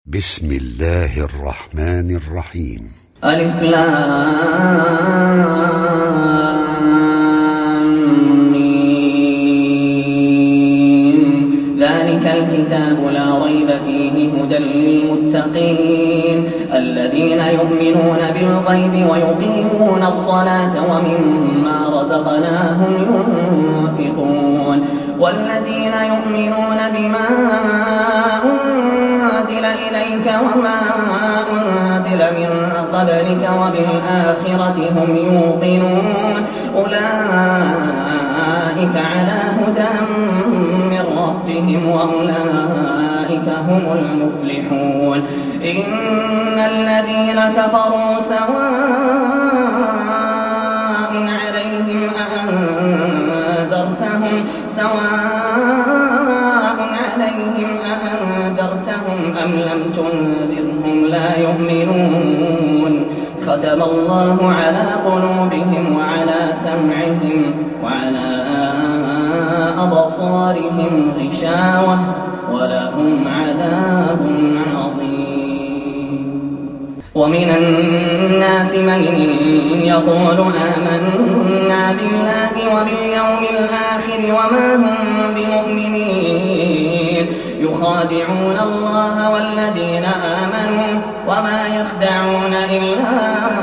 بسم الله الرحمن الرحيم. ألف لام ميم. ذلك الكتاب لا ريب فيه هدى للمتقين الذين يؤمنون بالغيب ويقيمون الصلاة ومما رزقناهم ينفقون والذين يؤمنون بما أنزل إليك وما أنزل من قبلك وبالآخرة هم يوقنون أولئك على هدى من ربهم وأولئك هم المفلحون. إن الذين كفروا سواء عليهم أأنذرتهم أم لم تنذرهم لا يؤمنون. ختم الله على قلوبهم وعلى سمعهم وعلى أبصارهم غشاوة ولهم عذاب عظيم. ومن الناس من يقول آمنا بالله وباليوم الآخر وما هم بمؤمنين يخادعون الله والذين آمنوا وما يخدعون إلا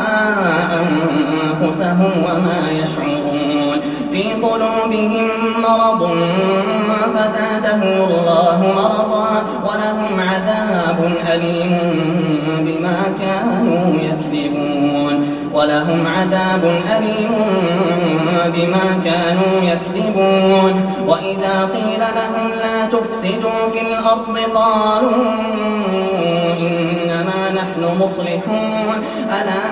أنفسهم وما يشعرون. في قلوبهم مرض فزادهم الله مرضا ولهم عذاب أليم بما كانوا يكذبون. وإذا قيل لهم لا تفسدوا في الأرض قالوا إنما نحن مصلحون ألا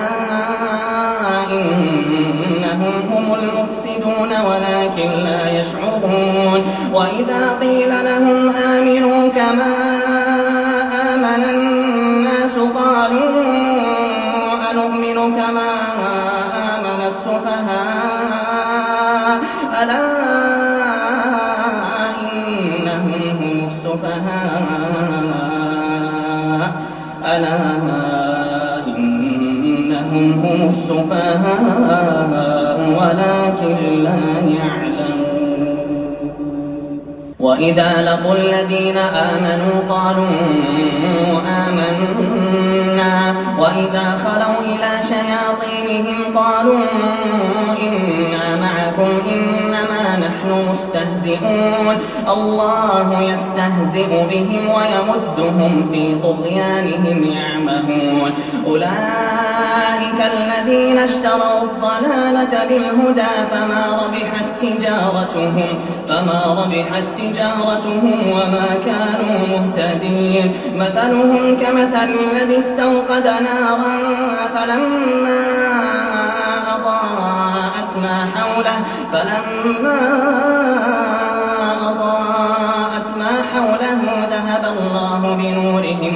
إنهم هم المفسدون ولكن لا يشعرون. وإذا قيل لهم آمنوا كما آمن الناس قالوا أنؤمن كما آمن السفهاء ألا إنهم هم السفهاء ولكن لا يعلمون. وإذا لقوا الذين آمنوا قالوا آمنا وإذا خلوا إلى شياطينهم قالوا إنا معكم إنما نحن مستهزئون. الله يستهزئ بهم ويمدهم في طغيانهم يعمهون. أولئك الذين اشتروا الضلالة بالهدى فما ربحت تجارتهم وما كانوا مهتدين. مثلهم كمثل الذي استوقد نارا فلما أضاءت ما حوله ذهب الله بنورهم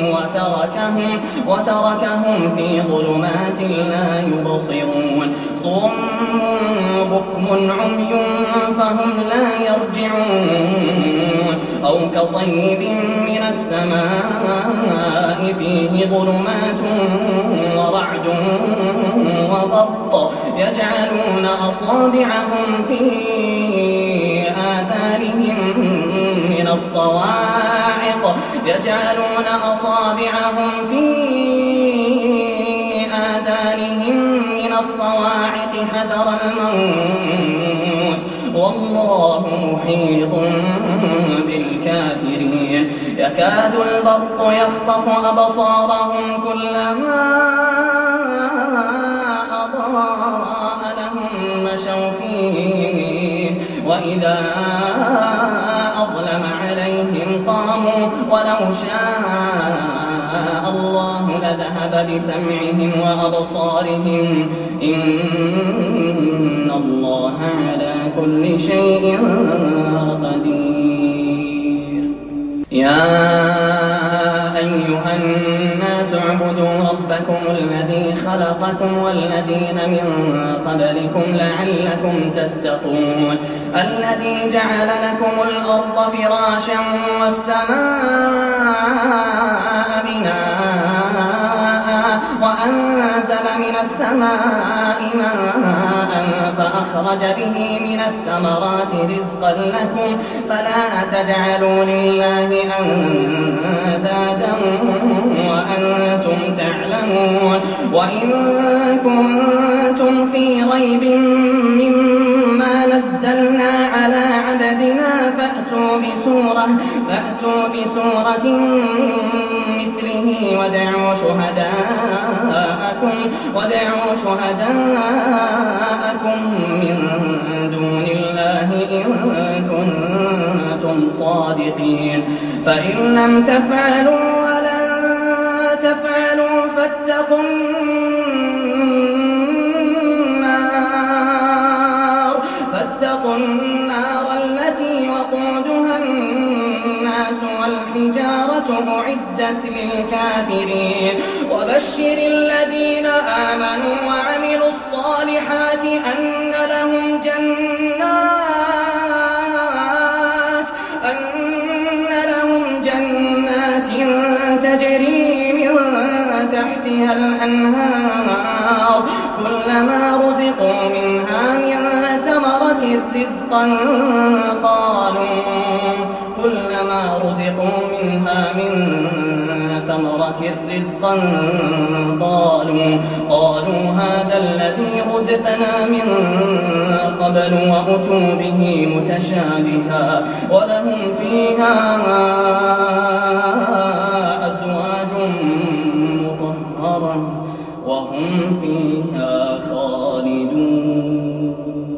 وتركهم في ظلمات لا يبصرون. صم بكم عمي فهم لا يرجعون. أو كصيب من السماء فيه ظلمات ورعد وبرق يجعلون أصابعهم في آذانهم من الصواعق حذر الموت والله محيط بالكافرين. يكاد البرق يخطف أبصارهم كلما أضاء لهم مشوا فيه وإذا أظلم عليهم قاموا ولو شاء الله لذهب بسمعهم وأبصارهم إن الله على كل شيء قدير. يا أيها الناس اعبدوا ربكم الذي خلقكم والذين من قبلكم لعلكم تتقون. الذي جعل لكم الأرض فراشا والسماء بناء السماء ماء فأخرج به من الثمرات رزقا لكم فلا تجعلوا لله أندادا وأنتم تعلمون وإن كنتم في ريب مما نزلنا على عبدنا فأتوا بسورة من مثله وادعوا شهداءكم من دون الله إن كنتم صادقين فإن لم تفعلوا ولن تفعلوا فاتقوا النار التي وقودها الناس والحجارة أعدت للكافرين وبشر الذين آمنوا وعملوا الصالحات أن لهم جنات تجري من تحتها الأنهار كلما رزقوا منها من ثمرة رزقا قالوا هذا الذي رزقنا من قبل وأتوا به متشابها ولهم فيها أزواج مطهرة وهم فيها خالدون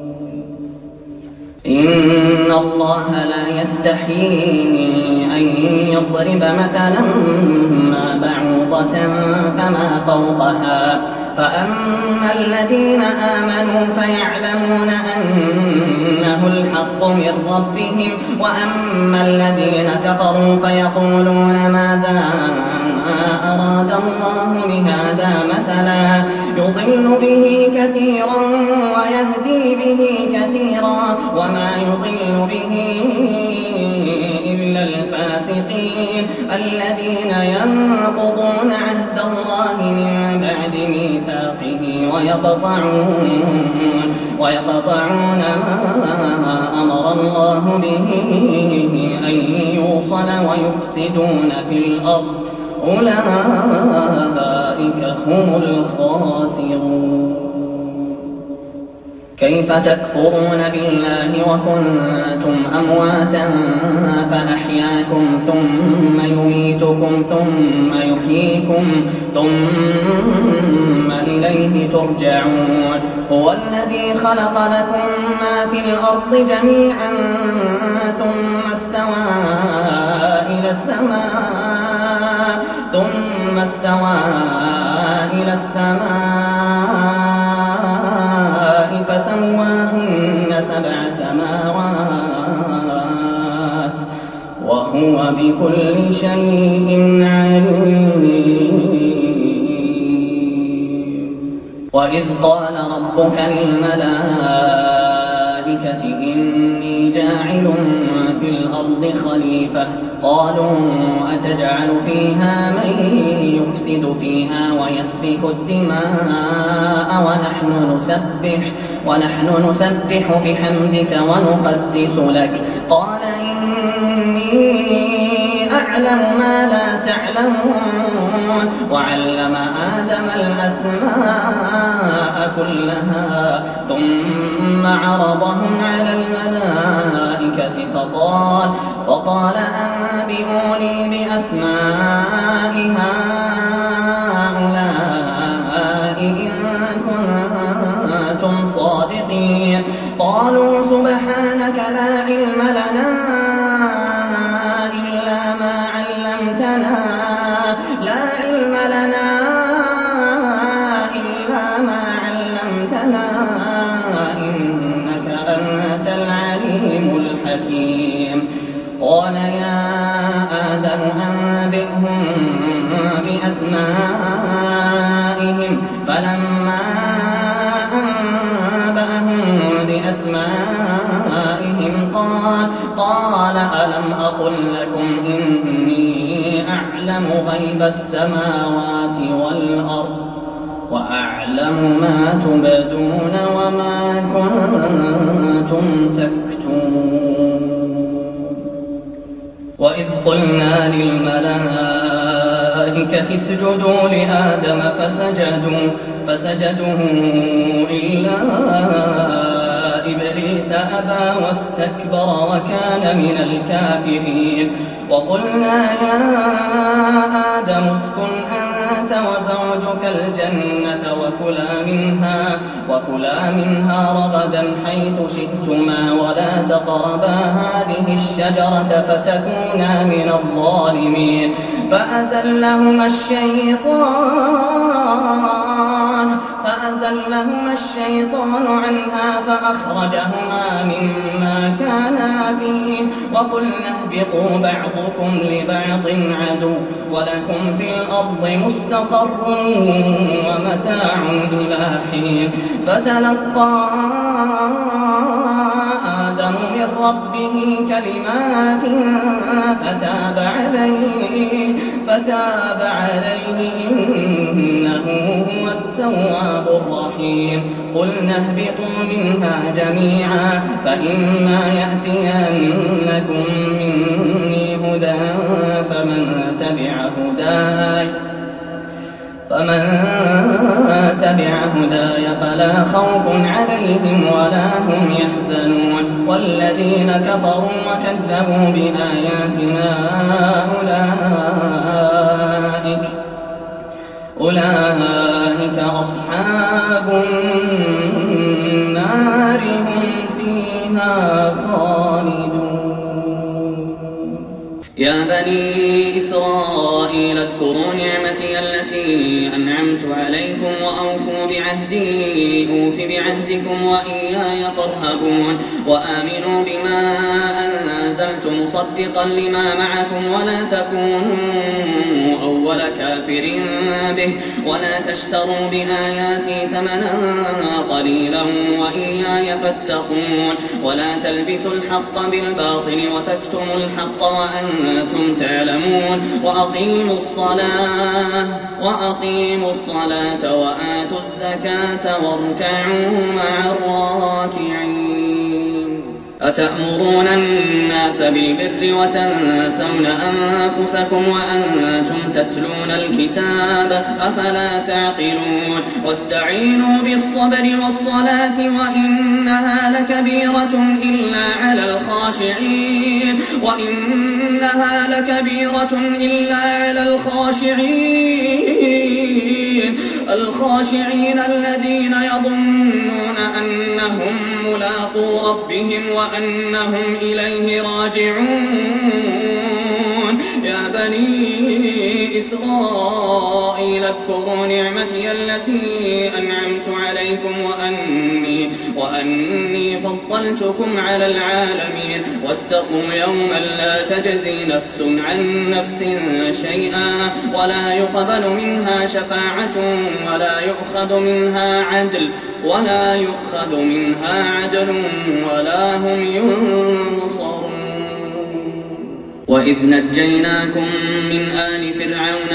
إن الله لا يستحيي أن يضرب مثلا ما بعوضة فما فوقها فأما الذين آمنوا فيعلمون أنه الحق من ربهم وأما الذين كفروا فيقولون ماذا أراد الله بهذا مثلا يضل به كثيرا ويهدي به كثيرا وما يضل به إلا الفاسقين الذين ينقضون عهد الله من بعد ميثاقه ويقطعون ما أمر الله به أن يوصل ويفسدون في الأرض أولئك هم الخاسرون كيف تكفرون بالله وكنتم أمواتا فأحياكم ثم يميتكم ثم يحييكم ثم إليه ترجعون هو الذي خلق لكم ما في الأرض جميعا ثم استوى إلى السماء فسواهن 7 سماوات وهو بكل شيء عليم وإذ قال ربك للملائكة إني جاعل في الأرض خليفة قالوا أتجعل فيها من يفسد فيها ويسفك الدماء ونحن نسبح بحمدك ونقدس لك قال إني أعلم ما لا تعلمون وعلم آدم الأسماء كلها ثم عرضهم على الملائكة فقال أنبئوني بأسماء هؤلاء إن كنتم صادقين قالوا سبحانك لا علم لنا إلا ما علمتنا إنك أنت العليم الحكيم قال يا آدم أنبئهم بأسمائهم فلما أنبأهم بأسمائهم قال ألم أقل لكم إني أعلم غيب السماوات والأرض وأعلم ما تبدون وما كنتم تكتمون. وإذ قلنا للملائكة اسجدوا لآدم فسجدوا إلا إبليس أبى واستكبر وكان من الكافرين. وقلنا يا آدم اسكن أنت وزوجك الجنة وكلا منها رغدا حيث شئتما ولا تقربا هذه الشجرة فتكونا من الظالمين. فأزلهما الشيطان عنها فأخرجهما مما كانا فيه وقلنا اهبطوا بعضكم لبعض عدو ولكم في الأرض مستقر ومتاع إلى حين. فتلقى آدم من ربه كلمات فتاب عليه إنه هو التواب الرحيم. قلنا اهبطوا منها جميعا فإما يأتينكم مني هدى فمن تبع هداي فلا خوف عليهم ولا هم يحزنون. والذين كفروا وكذبوا بآياتنا أولئك أصحاب النار هم فيها خالدون. يا بني إسرائيل اذكروا نعمتي التي أنعمت عليكم وأوفوا بعهدي أوف بعهدكم وإياي فارهبون. وآمنوا بما أنزلت مصدقا لما معكم ولا تكونوا أول كافر به ولا تشتروا بآياتي ثمنا قليلا وإياي فاتقون. ولا تلبسوا الحق بالباطل وتكتموا الحق وأنتم تعلمون. وأقيموا الصلاة وآتوا الزكاة واركعوا مع الراكعين. أتأمرون الناس بالبر وتنسون أنفسكم وأنتم تتلون الكتاب أفلا تعقلون. واستعينوا بالصبر والصلاة وإنها لكبيرة إلا على الخاشعين الذين يظنون أنهم ملاقو ربهم وأنهم إليه راجعون. يا بني إسرائيل اذكروا نعمتي التي أنعمت عليكم وأني فضلتكم على العالمين. واتقوا يوما لا تجزي نفس عن نفس شيئا ولا يقبل منها شفاعة ولا يؤخذ منها عدل ولا هم ينصرون. وإذ نجيناكم من آل فرعون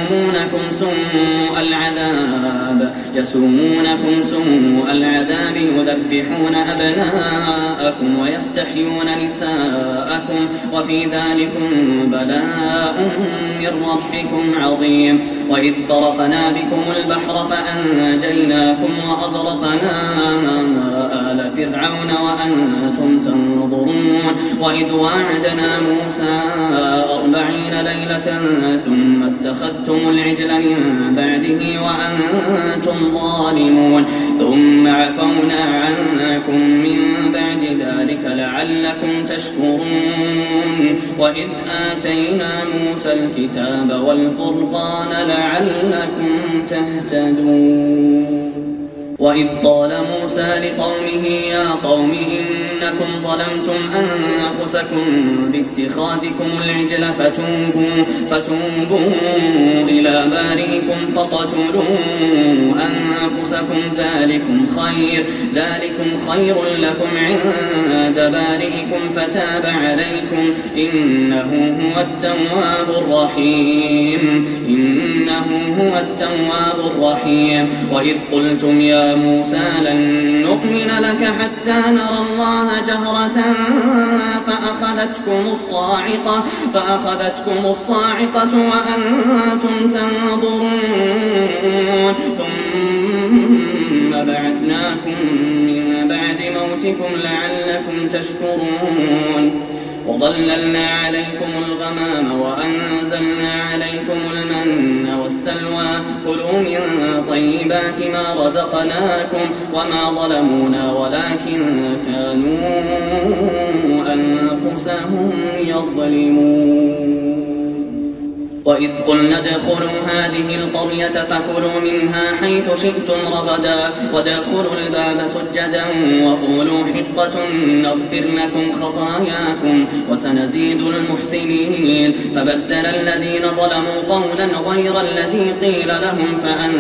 يسومونكم سوء العذاب يذبحون أبناءكم ويستحيون نساءكم وفي ذلكم بلاء من ربكم عظيم. وإذ فرقنا بكم البحر فأنجيناكم وأغرقنا آل فرعون وأنتم تنظرون. وإذ واعدنا موسى 40 ليلة ثم اتخذتم العجل من بعده وأنتم ظالمون ثم عفونا عنكم من بعد ذلك لعلكم تشكرون. وإذ آتينا موسى الكتاب والفرقان لعلكم تهتدون. وإذ قال موسى لقومه يا قوم إنكم ظلمتم أنفسكم باتخاذكم العجل فتوبوا إلى بارئكم أبنائكم فاقتلوا أنفسكم ذلكم خير لكم عند بارئكم فتاب عليكم إنه هو التواب الرحيم وإذ قلتم يا موسى لن نؤمن لك حتى نرى الله جهرة فأخذتكم الصاعقة وأنتم تنظرون ثم بعثناكم من بعد موتكم لعلكم تشكرون وظللنا عليكم الغمام وأنزلنا عليكم المن والسلوى كلوا من طيبات ما رزقناكم وما ظلمونا ولكن كانوا أنفسهم يظلمون وإذ قلنا ادخلوا هذه القرية فكلوا منها حيث شئتم رغدا وادخلوا الباب سجدا وقولوا حطة نغفر لكم خطاياكم وسنزيد المحسنين فبدل الذين ظلموا قولا غير الذي قيل لهم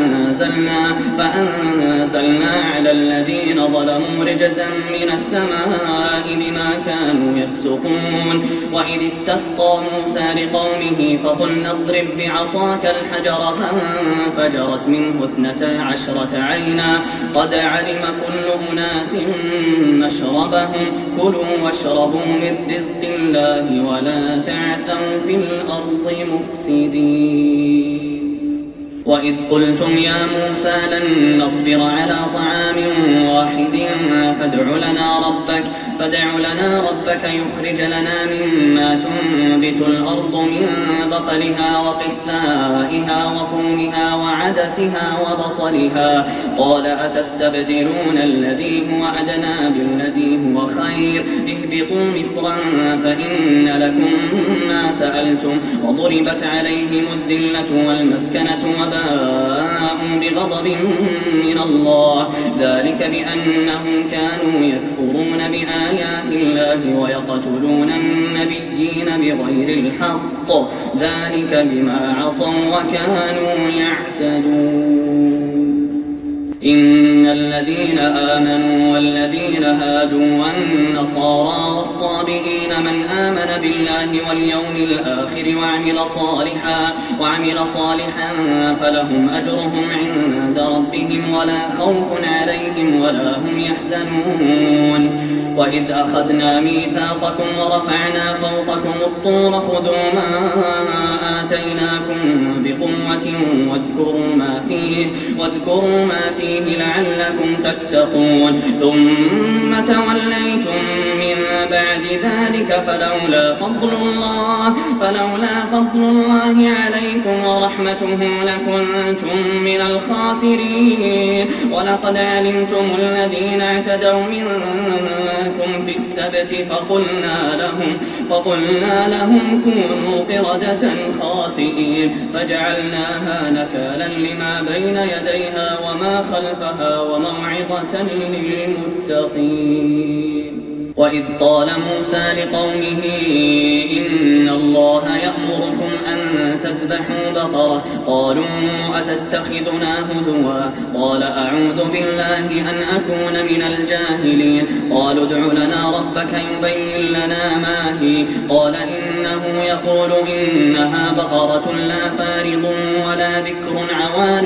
فأنزلنا على الذين ظلموا رجزا من السماء بما كانوا يفسقون وإذ استسقى موسى لقومه فقلنا اضرب بعصاك الحجر فانفجرت منه 12 عينا قد علم كل أناس مشربهم كلوا واشربوا من رزق الله ولا تعثوا في الأرض مفسدين وإذ قلتم يا موسى لن نصبر على طعام واحد فادع لنا ربك يخرج لنا مما تنبت الأرض من بقلها وقثائها وفومها وعدسها وبصلها قال أتستبدلون الذي هو أدنى بالذي هو خير اهبطوا مصرا فإن لكم ما سألتم وضربت عليهم الذلة والمسكنة وباءوا بغضب من الله ذلك بأنهم كانوا يكفرون بآيات الله ويقتلون النبيين بغير الحق ذلك بما عصوا وكانوا يعتدون إن الذين آمنوا والذين هادوا والنصارى والصابئين من آمن بالله واليوم الآخر وعمل صالحا فلهم أجرهم عند ربهم ولا خوف عليهم ولا هم يحزنون وإذ أخذنا ميثاقكم ورفعنا فوقكم الطور خذوا ما آتيناكم بقوة واذكروا ما فيه لعلكم تتقون ثم توليتم من بعد ذلك فلولا فضل الله عليكم ورحمته لكنتم من الخاسرين ولقد علمتم الذين اعتدوا منكم في السبت فقلنا لهم كونوا قردة خاسئين فجعلناها نكالا لما بين يديها وما خلفها وموعظة للمتقين وإذ قال موسى لقومه إن الله يأمركم أن تذبحوا بقرة قالوا أتتخذنا هزوا قال أعوذ بالله أن أكون من الجاهلين قالوا ادع لنا ربك يبين لنا ما هي قال إنه يقول إنها بقرة لا فارض ولا بكر عوان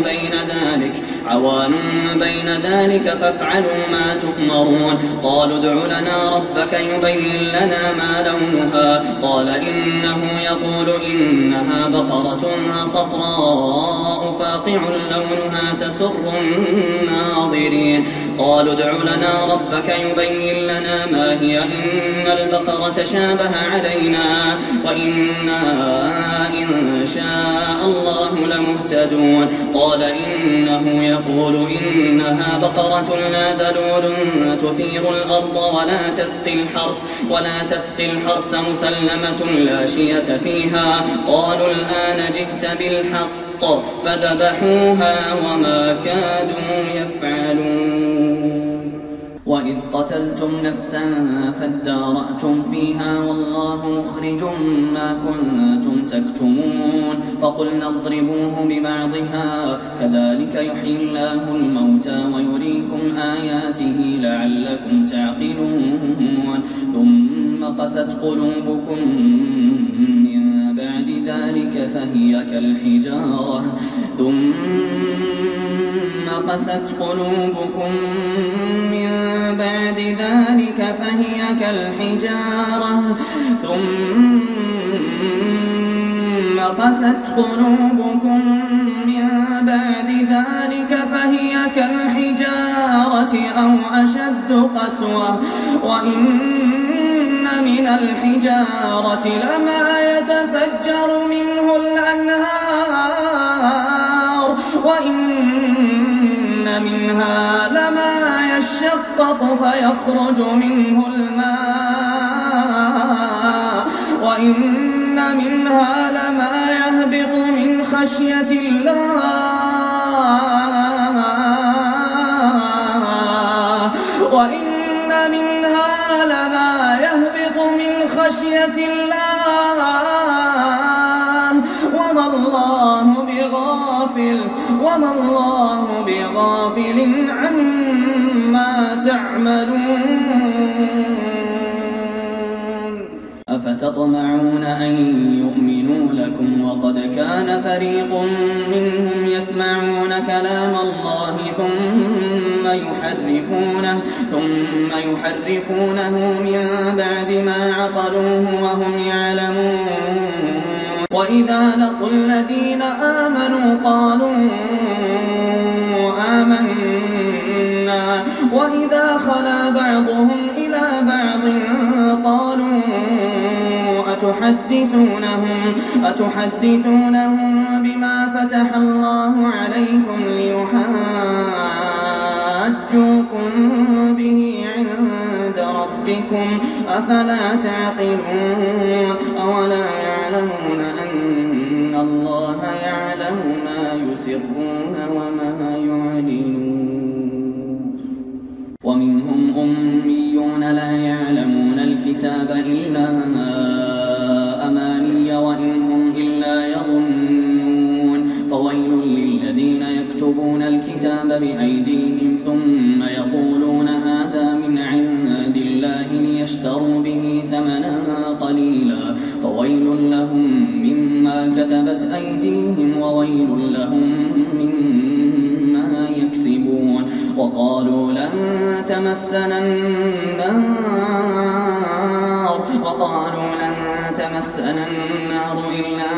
بين ذلك فافعلوا ما تؤمرون قالوا ادع لنا ربك يبين لنا ما لونها قال إنه يقول إنها بقرة صفراء فاقع لونها تسر الناظرين قالوا ادع لنا ربك يبين لنا ما هي إن البقرة شابه علينا وإنا إن شاء الله لمهتدون قال إنه يقول إنها بقرة لا ذلول تثير الأرض ولا تسقي الحرث مسلمة لا شية فيها قالوا الآن جئت بالحق فذبحوها وما كادوا يفعلون وإذ قتلتم نفسا فادارأتم فيها والله مخرج ما كنتم تكتمون فقلنا اضربوه ببعضها كذلك يحيي الله الموتى ويريكم آياته لعلكم تعقلون ثم قست قلوبكم من بعد ذلك فهي كالحجارة قست قلوبكم من بعد ذلك فهي كالحجارة ثم قست قلوبكم من بعد ذلك فهي كالحجارة أو أشد قسوة وإن من الحجارة لما يتفجر منه الأنهار وإن منها لما يشقق فيخرج منه الماء وإن منها لما يهبط من خشية الله وإن منها لما يهبط من خشية الله وما الله بغافل عما تعملون أفتطمعون أن يؤمنوا لكم وقد كان فريق منهم يسمعون كلام الله ثم يحرفونه من بعد ما عقلوه وهم يعلمون وإذا لقوا الذين آمنوا قالوا آمنا وإذا خلا بعضهم إلى بعض قالوا أتحدثونهم بما فتح الله عليكم ليحاجوكم به عند ربكم أفلا تعقلون أولا يعلمون أن الله يعلم ما يسرون وما يعلنون ومنهم أميون لا يعلمون الكتاب إلا أماني وإن هم إلا يظنون فويل للذين يكتبون الكتاب بأيديهم ثم يقولون هذا من عند الله ليشتروا به ثمنا قليلا فويل لهم مما كتبت أيديهم وويل لهم مما يكسبون وقالوا لن تمسنا النار إلا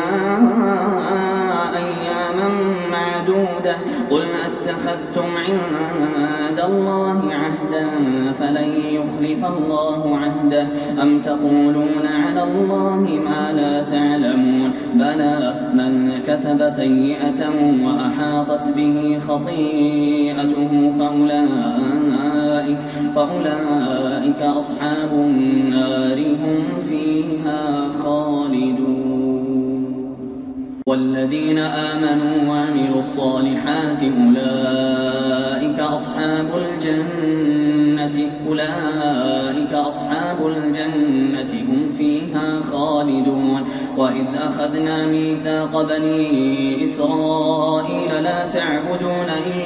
أياما معدودة قل أتخذتم عند الله عهدا فلن يخلف الله عهده أم تقولون على الله ما لا تعلمون بلى من كسب سيئة وأحاطت به خطيئته فأولئك أصحاب النار هم فيها خالدون والذين آمنوا وعملوا الصالحات أولئك أصحاب الجنة هم فيها خالدون وإذ أخذنا ميثاق بني إسرائيل لا تعبدون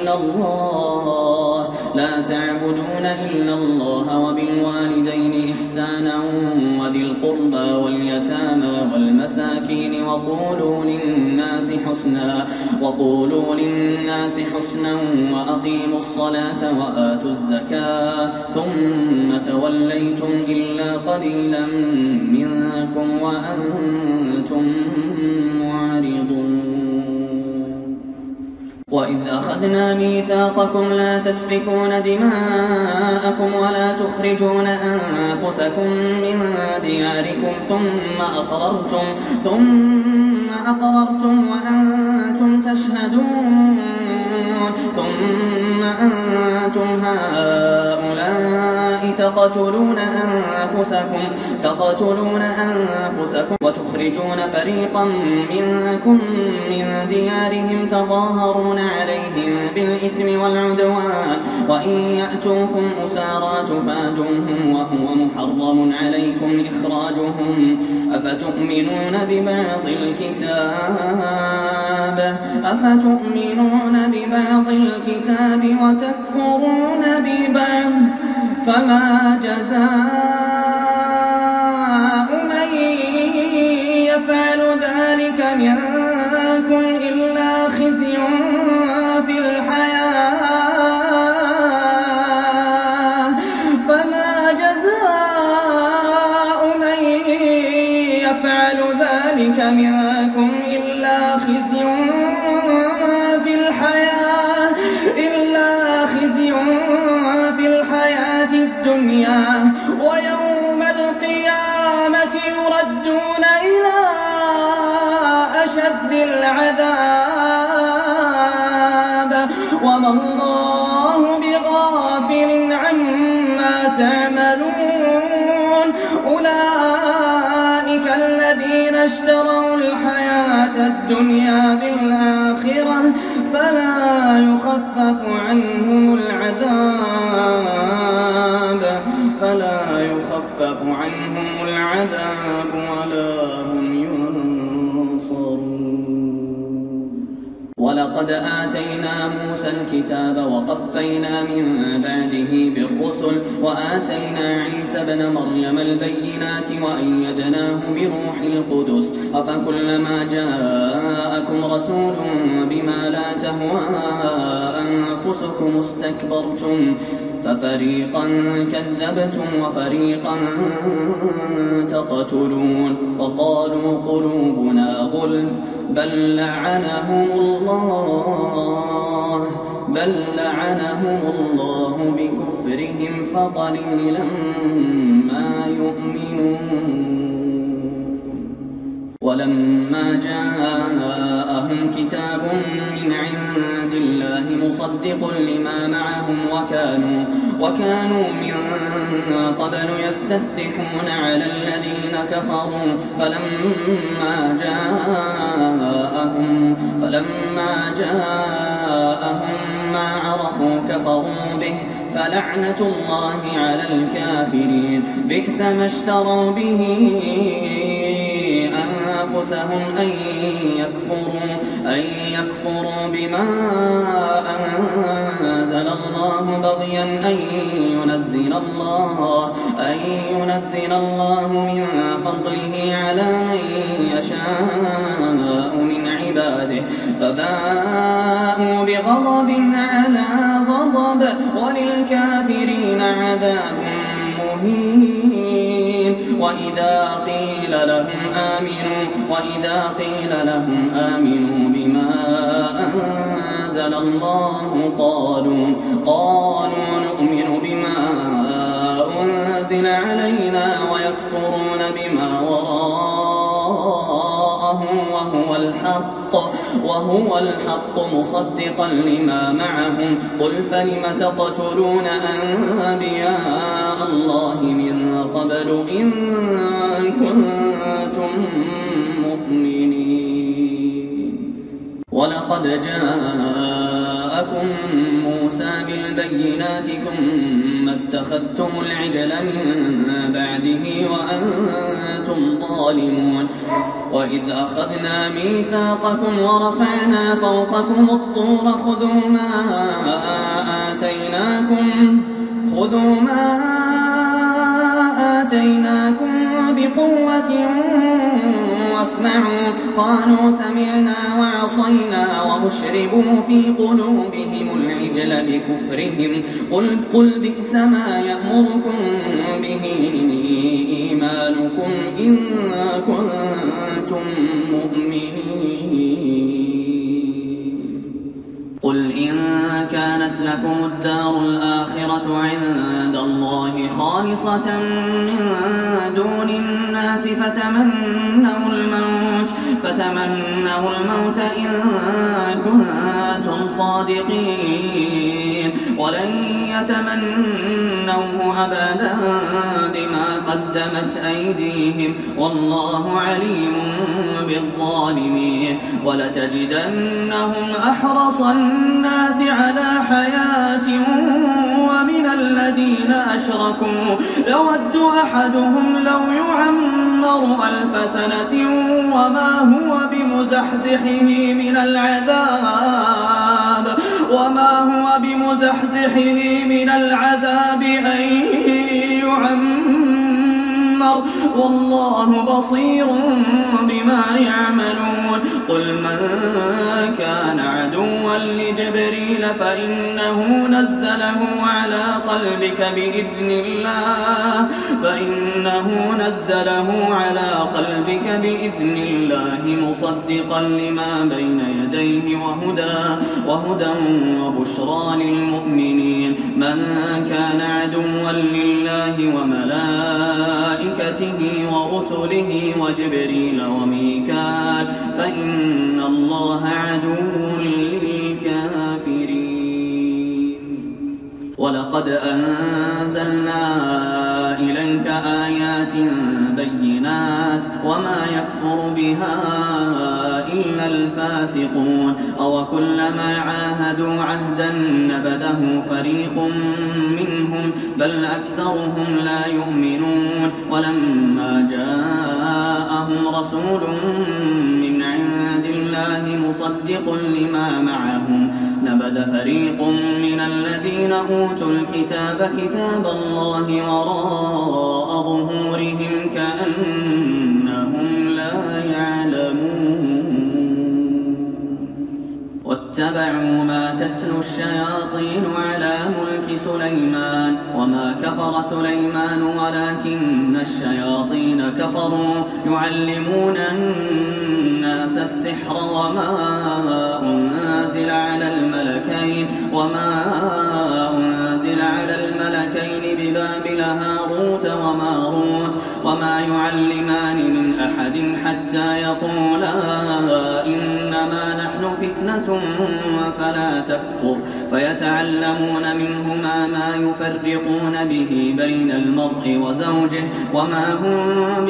إلا الله وبالوالدين إحسانا وذي القربى واليتامى والمساكين وقولوا للناس حسنا وأقيموا الصلاة وآتوا الزكاة ثم توليتم إلا قليلا منكم وأنتم معرضون وإذ أخذنا ميثاقكم لا تسفكون دماءكم ولا تخرجون أنفسكم من دياركم ثم أقررتم وأنتم تشهدون ثم أنتم هؤلاء تقتلون أنفسكم وتخرجون فريقا منكم من ديارهم تظاهرون عليهم بالإثم وإن يأتوكم أسارى تفادوهم وهو محرم عليكم إخراجهم أفتؤمنون ببعض الكتاب وتكفرون ببعض فما جزاء من يفعل ذلك منكم إلا خزي في الحياة فما جزاء من يفعل ذلك منكم إلا خزي في الحياة الدنيا ويوم القيامة يردون إلى أشد العذاب وما الله بغافل عما تعملون أولئك الذين اشتروا الحياة الدنيا بالآخرة فلا يخفف عنهم العذاب ولا هم ينصرون ولقد آتينا موسى الكتاب وقفينا من بعده بالرسل وآتينا عيسى ابن مريم البينات وأيدناه بروح القدس أفكلما جاءكم رسول بما لا تهوى أنفسكم استكبرتم ففريقا كذبتم وفريقا تقتلون وقالوا قلوبنا غلف بل لعنهم الله بكفرهم فقليلا ما يؤمنون ولما جاءهم كتاب من عند الله مصدق لما معهم وكانوا من قبل يستفتحون على الذين كفروا فلما جاءهم ما عرفوا كفروا به فلعنة الله على الكافرين بئس ما اشتروا به أنفسهم أن يكفروا بما أنزل الله بغيا أن ينزل الله من فضله على من يشاء من عباده فباءوا بغضب على غضب وللكافرين عذاب مهين وإذا قيل لهم آمنوا بما أنزل الله قالوا نؤمن بما أنزل علينا ويكفرون بما وراءه وهو الحق مصدقا لما معهم قل فلم تقتلون أنبياء الله من قبل إن كنتم مؤمنين ولقد جاءكم موسى بالبينات ثم اتخذتم العجل من بعده وأنتم ظالمون وإذ أخذنا ميثاقكم ورفعنا فوقكم الطور خذوا ما آتيناكم بقوة واسمعوا قالوا سمعنا وعصينا وأشربوا في قلوبهم العجل بكفرهم قل بئس ما يأمركم به إيمانكم إن كنتم مؤمنين قل إن كانت لكم الدار الآخرة عند الله خالصة من دون الناس فتمنوا الموت إن كنتم صادقين ولن يتمنوه أبدا بما قدمت قدمت أيديهم والله عليم بالظالمين. ولتجدنهم أحرص الناس على حياة ومن الذين أشركوا يود أحدهم لو يعمر 1000 سنة وما هو بمزحزحه من العذاب أن يعمر والله بصير بما يعملون. قل من كان عدوا لجبريل فإنه نزله على قلبك بإذن الله مصدقا لما بين يديه وهدى وبشرى للمؤمنين. من كان عدوا لله وملائكته ورسله وجبريل وميكال فإن الله عدو للكافرين. ولقد أنزلنا إليك آيات بينات وما يكفر بها إلا الفاسقون. أوكلما عاهدوا عهدا نبذه فريق منهم بل أكثرهم لا يؤمنون. ولما جاءهم رسول من عند الله مصدق لما معهم نبذ فريق من الذين أوتوا الكتاب كتاب الله وراء ظهورهم كأنهم لا يعلمون. واتبعوا ما تتلو الشياطين على ملك سليمان وما كفر سليمان ولكن الشياطين كفروا يعلمون الناس السحر وما أنزل على الملكين ببابل هاروت وماروت وما يعلمان من أحد حتى يقولا إنما نحن فتنة فلا تكفر فيتعلمون منهما ما يفرقون به بين المرء وزوجه وما هم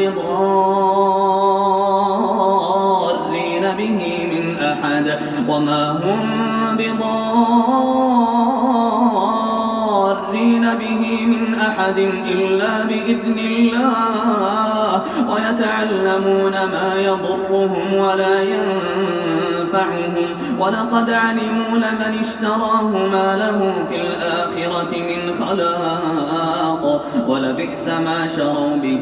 بضارين به من أحد إلا بإذن الله ويتعلمون ما يضرهم ولا ينفعهم ولقد علموا لمن اشتراه ما له في الآخرة من خلاق ولبئس ما شروا به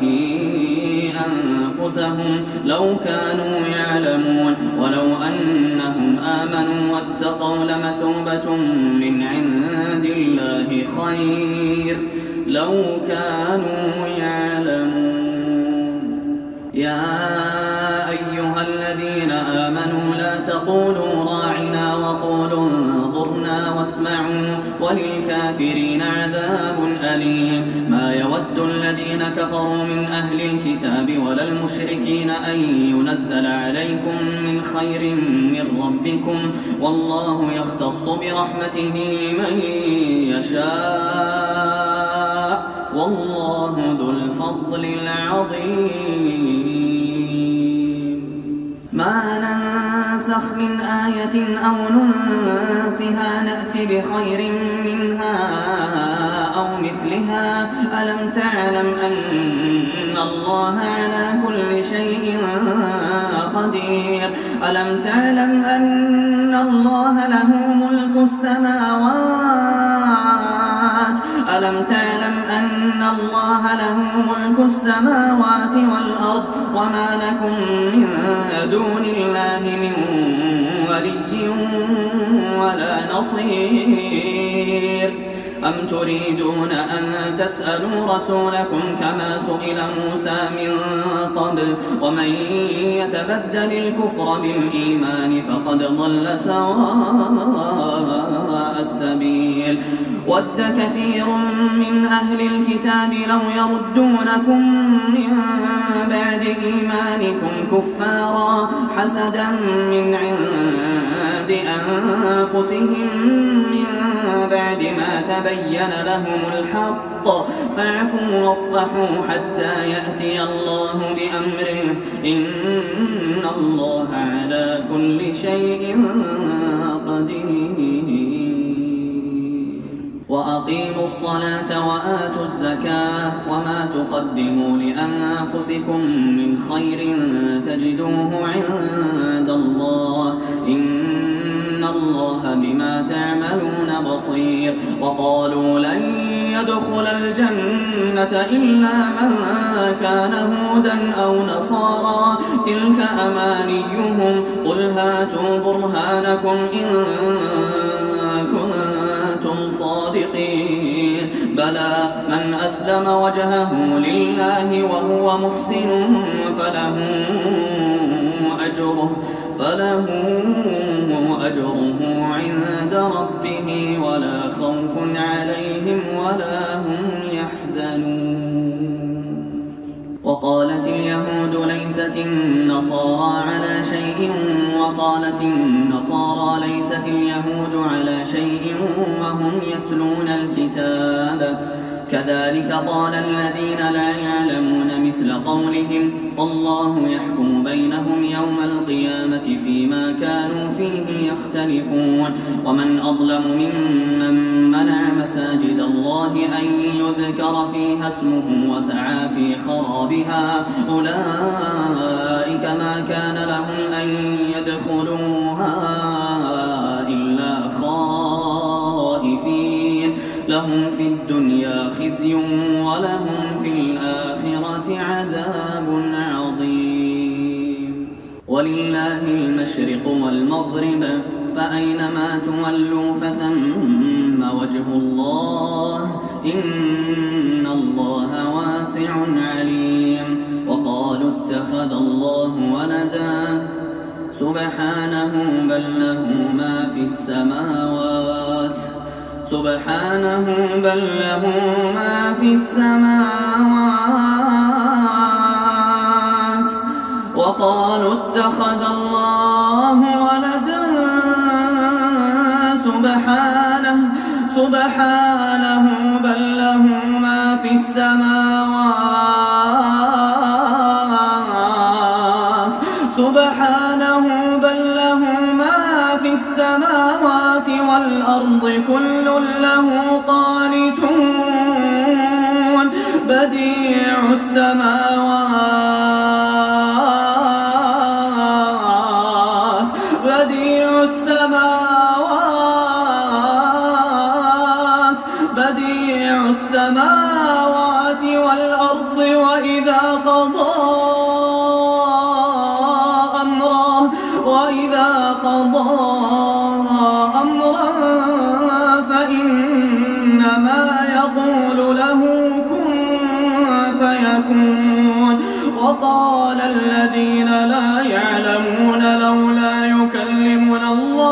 أنفسهم لو كانوا يعلمون ولو أنهم آمنوا واتقوا لمثوبة من عند الله خير لو كانوا يعلمون. يا أيها الذين آمنوا لا تقولوا راعنا وقولوا انظرنا واسمعوا وللكافرين عذاب أليم. ما يود الذين كفروا من أهل الكتاب ولا المشركين أن ينزل عليكم من خير من ربكم والله يختص برحمته من يشاء والله ذو الفضل العظيم. ما ننسخ من آية أو ننسها نأت بخير منها أو مثلها ألم تعلم أن الله على كل شيء قدير. ألم تعلم أن الله له ملك السماوات والأرض وما لكم من دون الله من ولي ولا نصير. أم تريدون أن تسألوا رسولكم كما سئل موسى من قبل ومن يتبدل الكفر بالإيمان فقد ضل سواء السبيل. ود كثير من أهل الكتاب لو يردونكم من بعد إيمانكم كفارا حسدا من عند بأنفسهم من بعد ما تبين لهم الحق فاعفوا واصفحوا حتى يأتي الله بأمره إن الله على كل شيء قدير. وأقيموا الصلاة وآتوا الزكاة وما تقدموا لأنفسكم من خير تجدوه عند الله إن الله بما تعملون بصير. وقالوا لن يدخل الجنة إلا من كان هودا أو نصارى تلك أمانيهم قل هاتوا برهانكم إن كنتم صادقين بلى من أسلم وجهه لله وهو محسن فله أجره عند ربه ولا خوف عليهم ولا هم يحزنون. وقالت اليهود ليست النصارى على شيء وقالت النصارى ليست اليهود على شيء وهم يتلون الكتاب كذلك قال الذين لا يعلمون مثل قولهم فالله يحكم بينهم يوم القيامة فيما كانوا فيه يختلفون. ومن أظلم ممن منع مساجد الله أن يذكر فيها اسمه وسعى في خرابها أولئك ما كان لهم أن يدخلوها إلا خائفين لهم في الدنيا خزي ولهم في الآخرة عذاب عظيم. ولله المشرق والمغرب فأينما تولوا فثم وجه الله إن الله واسع عليم. وقالوا اتخذ الله ولدا سبحانه بل له ما في السماوات وقالوا اتخذ الله ولدا سبحانه بل له ما في السماوات والأرض كل له قانتون بديع السماوات والأرض وإذا قضى أمرا فإنما يقول له كن فيكون. وقال الذين لا يعلمون لولا يكلمنا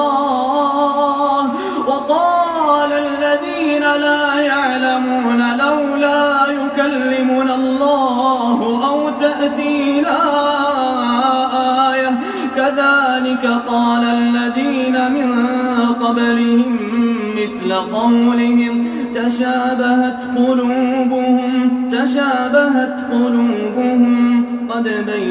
الله أو تأتينا آية كذلك قال الذين من قبلهم مثل قولهم تشابهت قلوبهم قد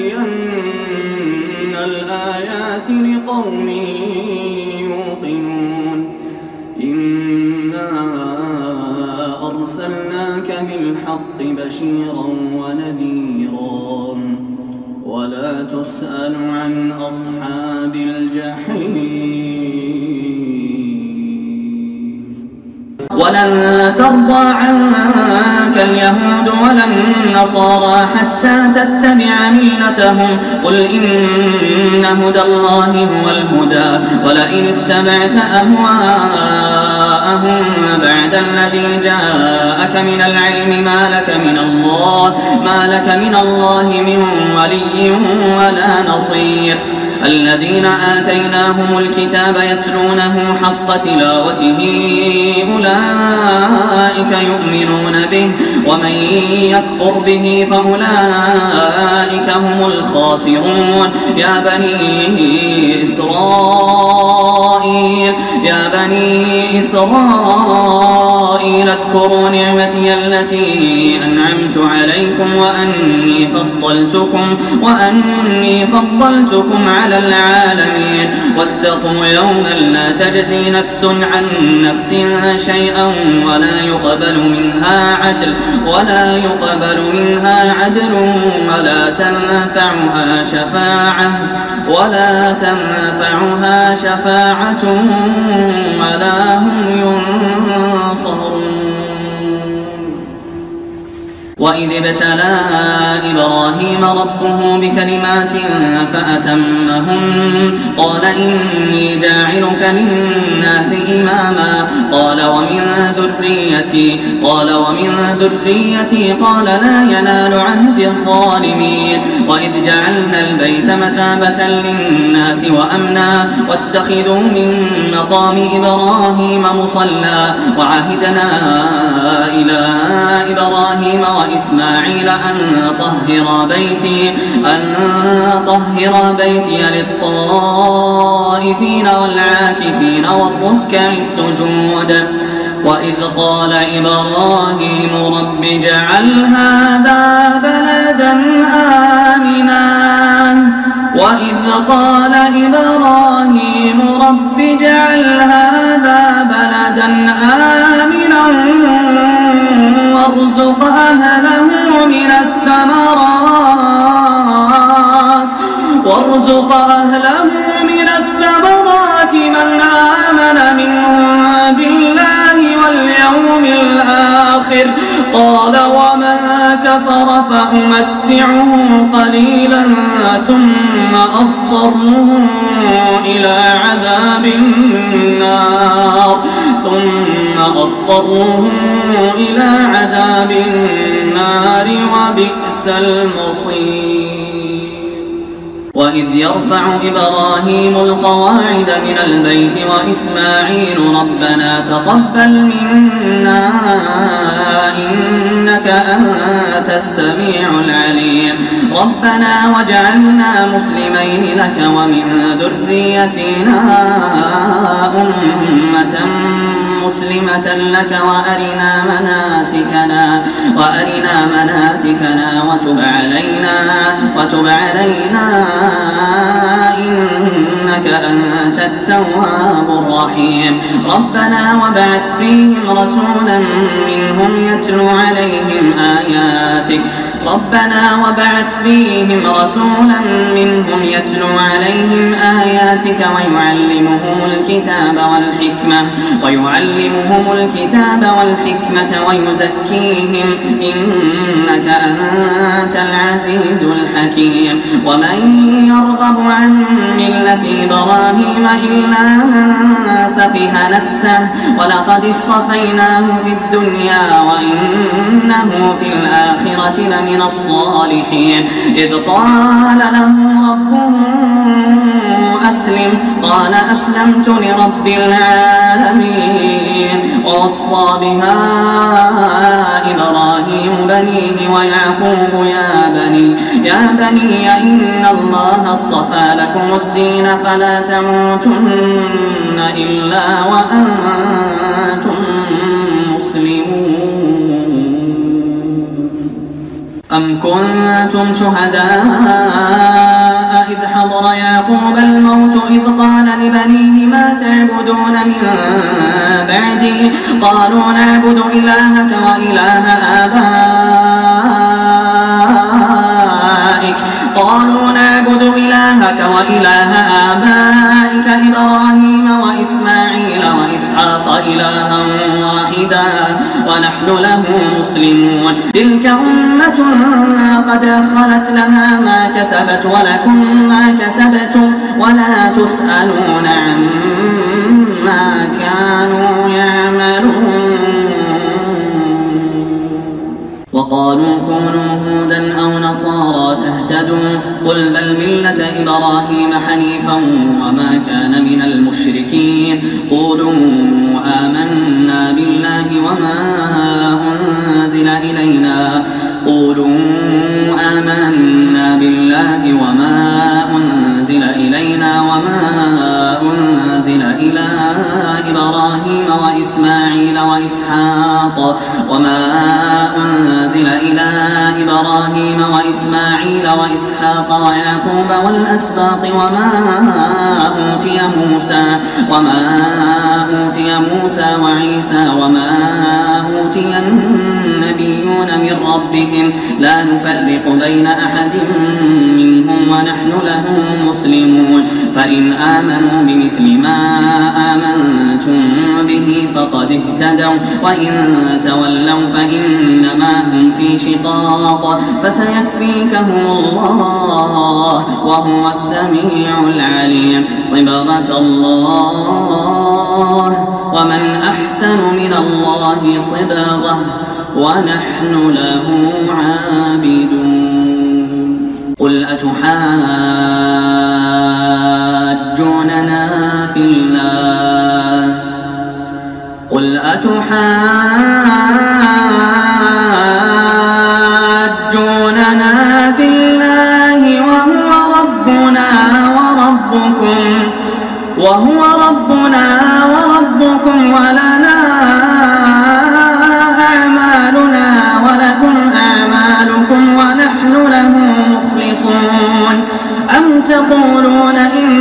بينا الآيات لقوم يوقنون. إنا أرسلناك بالحق بشيرا ونذيرا ولا تسأل عن أصحاب الجحيم. ولن ترضى عنك اليهود ولا النصارى حتى تتبع ملتهم قل إن هدى الله هو الهدى ولئن اتبعت أهواءهم بعد الذي جاءك من العلم ما لك من الله من ولي ولا نصير. الذين آتيناهم الكتاب يتلونه حق تلاوته أولئك يؤمنون به ومن يكفر به فأولئك هم الخاسرون. يا بني إسرائيل بني إسرائيل اذكروا نعمتي التي أنعمت عليكم وأني فضلتكم على العالمين واتقوا يوما لا تجزي نفس عن نفس شيئا ولا يقبل منها عدل ولا تنفعها شفاعة ولا هم ينصرون. وإذ ابتلى إبراهيم ربه بكلمات فأتمهن قال إني جاعلك للناس إماما قال ومن ذريتي قال لا ينال عهد الظالمين. وإذ جعلنا البيت مثابة للناس وأمنا واتخذوا من مقام إبراهيم مصلى وعهدنا إلى إبراهيم وإسماعيل أن طهر بيتي للطائفين والعاكفين والركع السجود. وإذ قال إبراهيم رب اجعل هذا بلدا آمنا وارزق أهله من الثمرات من آمن منهم بالله واليوم الآخر قال ومن كفر فأمتعه قليلا ثم أضطره إلى عذاب النار وبئس المصير. وإذ يرفع إبراهيم القواعد من البيت وإسماعيل ربنا تقبل منا إنك أنت السميع العليم ربنا واجعلنا مسلمين لك ومن ذريتنا أمة مسلمة لك وأرنا مناسكنا وتب علينا إنك أنت التواب الرحيم ربنا وابعث فيهم رسولا منهم يتلو عليهم آياتك ويعلمهم الكتاب والحكمة ويزكيهم إنك أنت العزيز الحكيم ومن يرغب عن ملة إبراهيم إلا من سفه نفسه ولقد اصطفيناه في الدنيا وإنه في الآخرة لمن الصالحين إذ قال له ربه أسلم قال أسلمت لرب العالمين ووصى بها إبراهيم بنيه ويعقوب يا بني إن الله اصطفى لكم الدين فلا تموتن إلا وأنتم مسلمون. أم كنتم شهداء إذ حضر يعقوب الموت إذ قال لبنيه ما تعبدون من بعدي قالوا نعبد إلهك وإله آبائك إبراهيم وإسماعيل وإسحاق إلها واحدا ونحن له مسلمون تلك أمة قد خلت لها ما كسبت ولكم ما كسبتم ولا تسألون عما كانوا يعملون. وقالوا كونوا هودا أو نصارى تهتدوا قل بل ملة إبراهيم حنيفا وما كان من المشركين قولوا آمنا بالله وما أنزل إلينا وما أنزل أنزل إلى إبراهيم وإسماعيل وإسحاق ويعقوب والأسباط وما أوتي موسى وعيسى وما أوتي النبيون من ربهم لا نفرق بين أحد منهم ونحن له مسلمون فإن آمنوا بمثل ما آمنتم به فقد اهتدوا وإن تولوا فإنما هم في شقاق فسيكفيكهم الله وهو السميع العليم صبغة الله ومن أحسن من الله صبغة ونحن له عابدون قل أتحاجوننا في الله وهو ربنا وربكم ولنا أعمالنا ولكم أعمالكم ونحن له مخلصون أم تقولون إن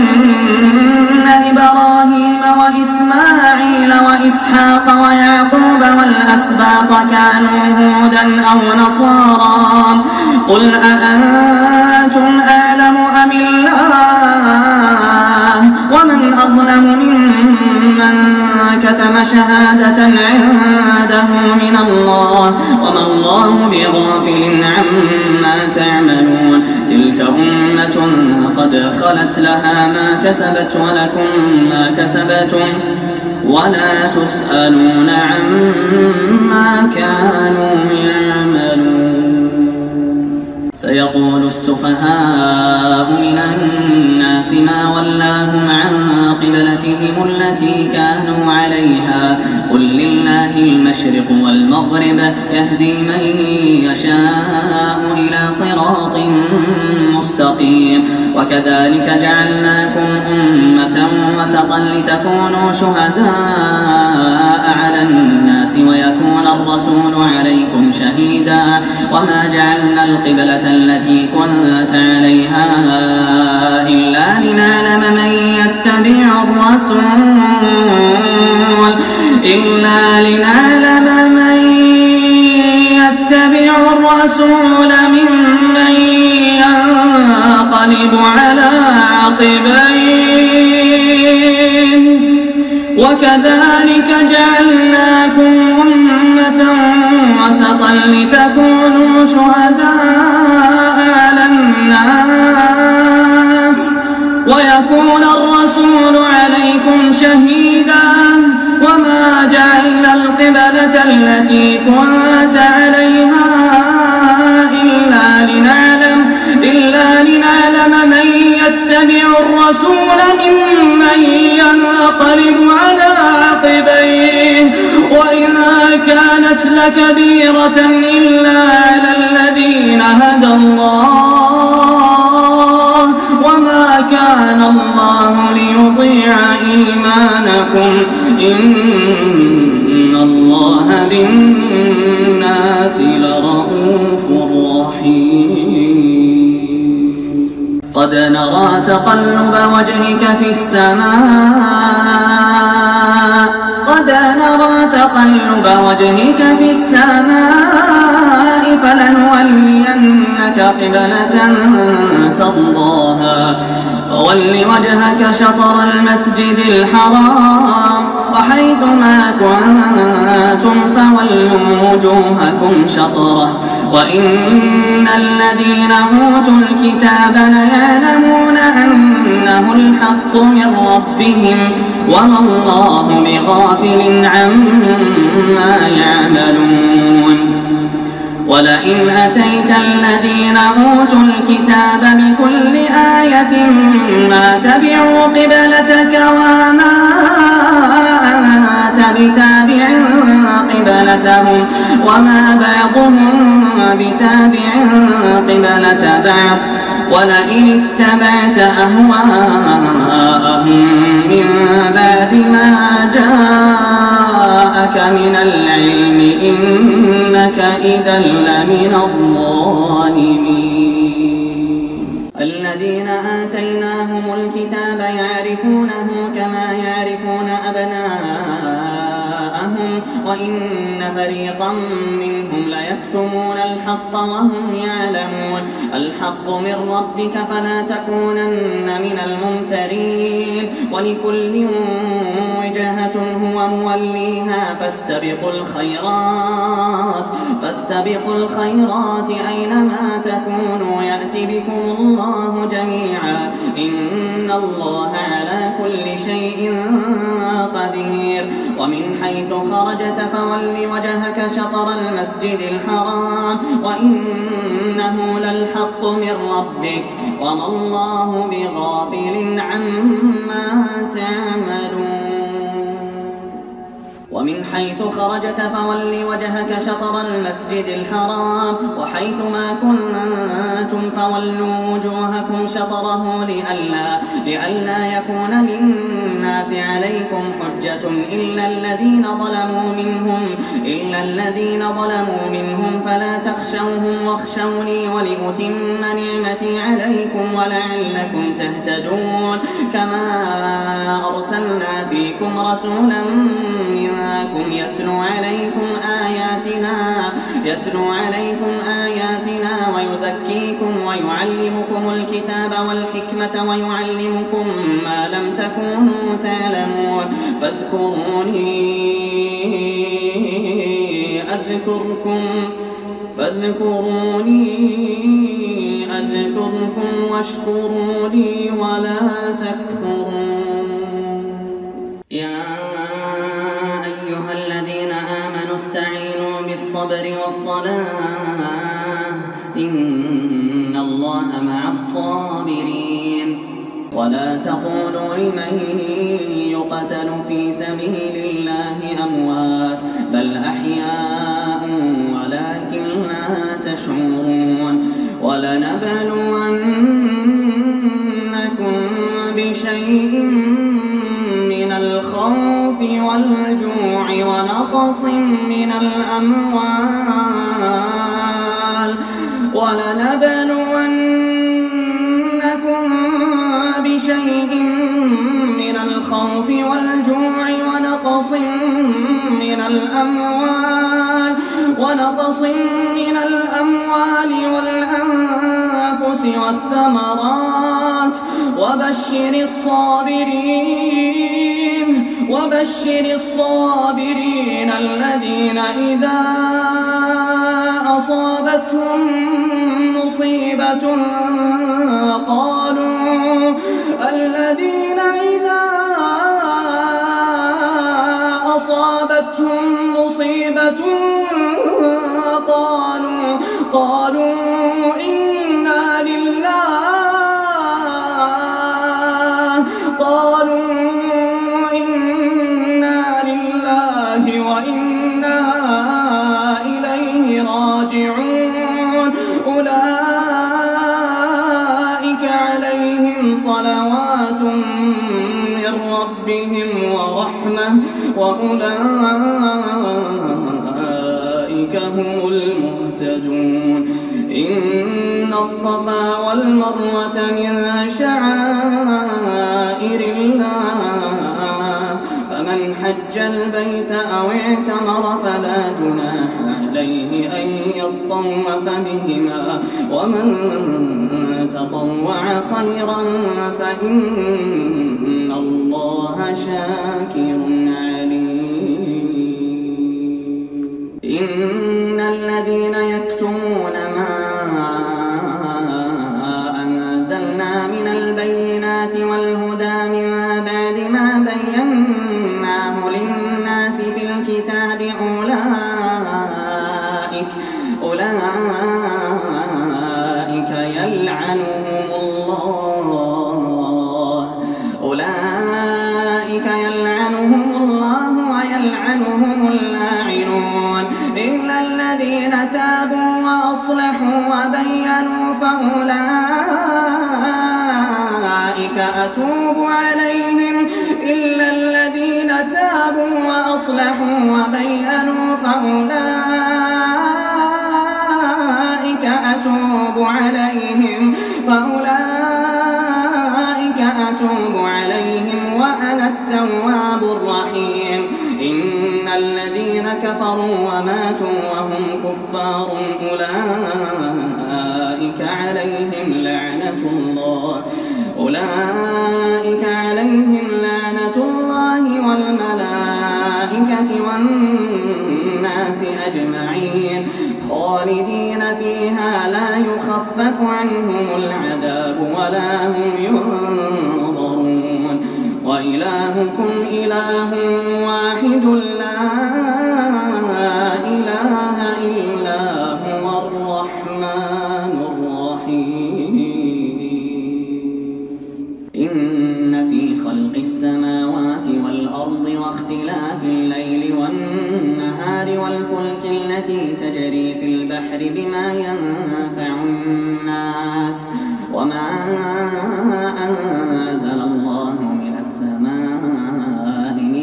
إبراهيم وإسماعيل وإسحاق ويعقوب والأسباط كانوا هودا أو نصارى قل أأنتم أعلم أم الله ومن أظلم ممن كتم شهادة عنده من الله وما الله بغافل عما تعملون تلك أمة قد خلت لها ما كسبت ولكم ما كسبتم ولا تسألون عما كانوا يعملون سيقول السفهاء من الناس ما ولاهم عن قبلتهم التي كانوا عليها قل لله المشرق والمغرب يهدي من يشاء إلى صراط مستقيم وكذلك جعلناكم أمة وسطا لتكونوا شهداء على الناس ويكون الرسول عليكم شهيدا وما جعلنا القبلة التي كنت عليها إلا لنعلم من يتبع الرسول ممن ينقلب على عقبيه وكذلك جعلناكم أمة وسطا لتكونوا شهداء على الناس ويكون الرسول عليكم شهيدا وما جعلنا القبلة التي كنت عليها إلا لنعلم من يتبع الرسول ممن ينقلب على عقبيه وإن كانت لكبيرة إلا على الذين هدى الله وما كان الله ليضيع إيمانكم إن الله بالناس لرؤوف رحيم قد نرى تقلب وجهك في السماء فلنولينك قبلة ترضاها فول وجهك شطر المسجد الحرام وحيث ما كنتم فولوا وجوهكم شطره وإن الذين أوتوا الكتاب ليعلمون أنه الحق من ربهم وما الله بغافل عما يعملون ولئن أتيت الذين أوتوا الكتاب بكل آية ما تبعوا قبلتك وما أنت بتابع قبلتهم وما بعضهم بتابع قبلة بعض ولئن اتبعت أهواءهم من بعد ما جاءك من العلم إنك إذا لمن الظالمين. الذين آتيناهم الكتاب يعرفونه كما يعرفون أبناءهم وإن فريقا منهم ليكتمون الحق وهم يعلمون. الحق من ربك فلا تكونن من الممترين. ولكل وجهة هو موليها فاستبقوا الخيرات أينما تكونوا يأتي بكم الله جميعا إن الله على كل شيء قدير. ومن حيث خرجت فول وجهك شطر المسجد الحرام وإنه للحق من ربك وما الله بغافل عما تعملون. ومن حيث خرجت فول وجهك شطر المسجد الحرام وحيث ما كنتم فولوا وجوهكم شطره لئلا يكون للناس عليكم حجة إلا الذين ظلموا منهم فلا تخشوهم واخشوني ولأتم نعمتي عليكم ولعلكم تهتدون. كما أرسلنا فيكم رسولا منكم يتلو عليكم آياتنا ويزكيكم ويعلمكم الكتاب والحكمة ويعلمكم ما لم تكونوا تعلمون. فاذكروني أذكركم واشكروا لي ولا تكفرون. يا أيها الذين آمنوا استعينوا بالصبر والصلاة إن الله مع الصابرين. ولا تقولوا لمن يقتل في سبيل الله أموات بل أحياء ولكن لا تشعرون. ولنبلونكم بشيء من الخوف والجوع ونقص من الأموال والأنفس والثمرات وبشر الصابرين الذين إذا أصابتهم مصيبة قالوا إنا لله وإنا إليه راجعون. أولئك عليهم صلوات من ربهم ورحمة وأولئك هم المهتدون. إن الصفا والمروة من شعائر الله فمن حج البيت أو اعتمر فلا جناح عليه أن يطوف بهما ومن تطوع خيرا فإن الله شاكر عليم. إن الذين يكتمون ما أنزلنا من البينات والهدى من بعد ما بيناه للناس في الكتاب أولئك يلعنهم وأصلحوا وبينوا فأولئك أتوب عليهم وأنا التواب الرحيم. إن الذين كفروا وماتوا وهم كفار أولئك عليهم لعنة الله والملائكة والناس أجمعين خالدين فيها لا يخفف عنهم العذاب ولا هم ينظرون. وإلهكم إله واحد لا إله إلا هو الرحمن الرحيم. إن في خلق السماوات والأرض واختلاف الليل والنهار والفلك التي تجري في البحر بما ينفع الناس وما أنزل الله من السماء من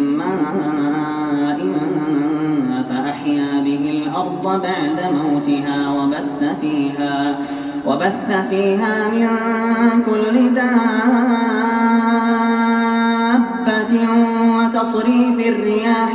ماء فأحيا به الأرض بعد موتها وبث فيها من كل دابة وتصريف الرياح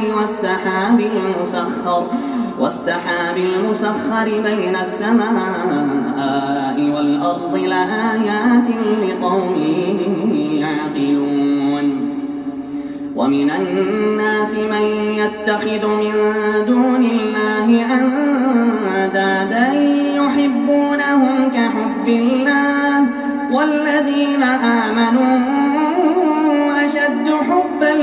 والسحاب المسخر بين السماء والأرض لآيات لقوم يعقلون. ومن الناس من يتخذ من دون الله أندادا يحبونهم كحب الله والذين آمنوا أشد حبا